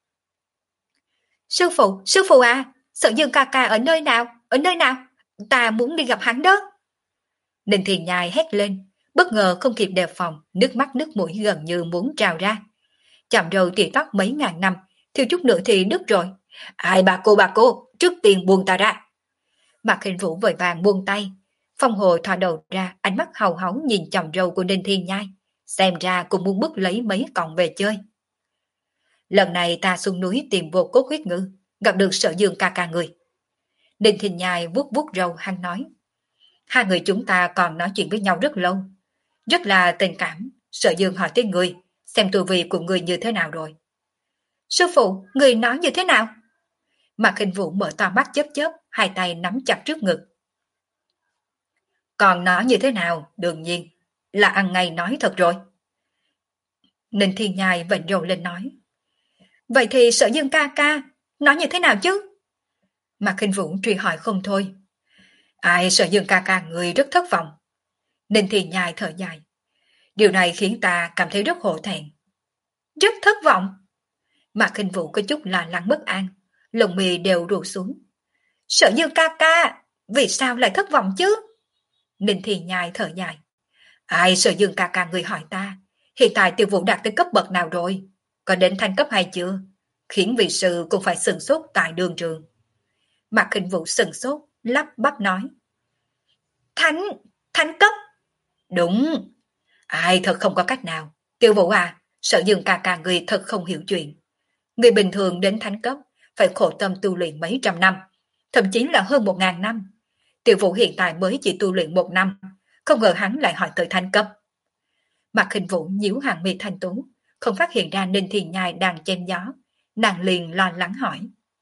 Sư phụ, sư phụ à, Sở Dương ca ca ở nơi nào, ở nơi nào? Ta muốn đi gặp hắn đó. Ninh Thiên Nhai hét lên, bất ngờ không kịp đề phòng, nước mắt nước mũi gần như muốn trào ra. Chạm râu tỉa tóc mấy ngàn năm, thiếu chút nữa thì đứt rồi. Ai bà cô bà cô, trước tiên buông ta ra. Mạc Khinh Vũ vội vàng buông tay. Phong Hồ thò đầu ra, ánh mắt hào háo nhìn chòm râu của Ninh Thiên Nhai, xem ra cũng muốn bứt lấy mấy cọng về chơi. Lần này ta xuống núi tìm vô cốt huyết ngư, gặp được Sở Dương ca ca người. Ninh Thiên Nhai vuốt vuốt râu hắn nói. Hai người chúng ta còn nói chuyện với nhau rất lâu, rất là tình cảm. Sở Dương hỏi tới người, xem tu vi của người như thế nào rồi. Sư phụ, người nói như thế nào? Mạc Khinh Vũ mở to mắt chớp chớp, hai tay nắm chặt trước ngực. Còn nói như thế nào, đương nhiên là ăn ngay nói thật rồi. Ninh Thiên Nhai vểnh râu lên nói. Vậy thì Sở Dương ca ca nói như thế nào chứ? Mạc Khinh Vũ truy hỏi không thôi. Ai, Sở Dương ca ca người rất thất vọng. Ninh Thiên Nhai thở dài. Điều này khiến ta cảm thấy rất hổ thẹn. Rất thất vọng. Mạc Khinh Vũ có chút là lắng bất an, lồng mì đều rụt xuống. Sở Dương ca ca, vì sao lại thất vọng chứ? Ninh Thiên Nhai thở dài. Ai, Sở Dương ca ca người hỏi ta, hiện tại Tiêu Vũ đạt tới cấp bậc nào rồi? Có đến thanh cấp hay chưa? Khiến vị sư cũng phải sừng sốt tại đường trường. Mạc Khinh Vũ sừng sốt, lắp bắp nói. Thánh, thánh cấp. Đúng. Ai thật không có cách nào. Tiểu Vũ à, Sở Dương ca ca người thật không hiểu chuyện. Người bình thường đến thánh cấp phải khổ tâm tu luyện mấy trăm năm, thậm chí là hơn một ngàn năm. Tiểu Vũ hiện tại mới chỉ tu luyện một năm, không ngờ hắn lại hỏi tới thánh cấp. Mặt Hình Vũ nhíu hàng mi thanh tú, không phát hiện ra Ninh Thiền Nhai đang chém gió, nàng liền lo lắng hỏi.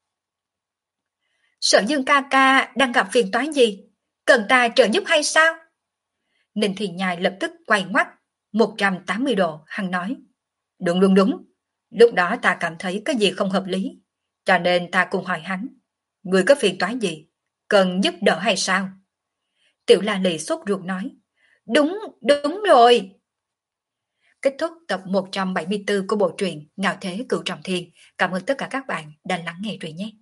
Sở Dương ca ca đang gặp phiền toái gì? Cần ta trợ giúp hay sao? Ninh Thiền Nhai lập tức quay ngoắt, một trăm tám mươi độ, hắn nói. Đúng đúng đúng, lúc đó ta cảm thấy cái gì không hợp lý, cho nên ta cùng hỏi hắn. Người có phiền toái gì? Cần giúp đỡ hay sao? Tiểu La Lị sốt ruột nói. Đúng, đúng rồi. Kết thúc tập một trăm bảy mươi tư của bộ truyện Ngạo Thế Cửu Trọng Thiên. Cảm ơn tất cả các bạn đã lắng nghe truyện nhé.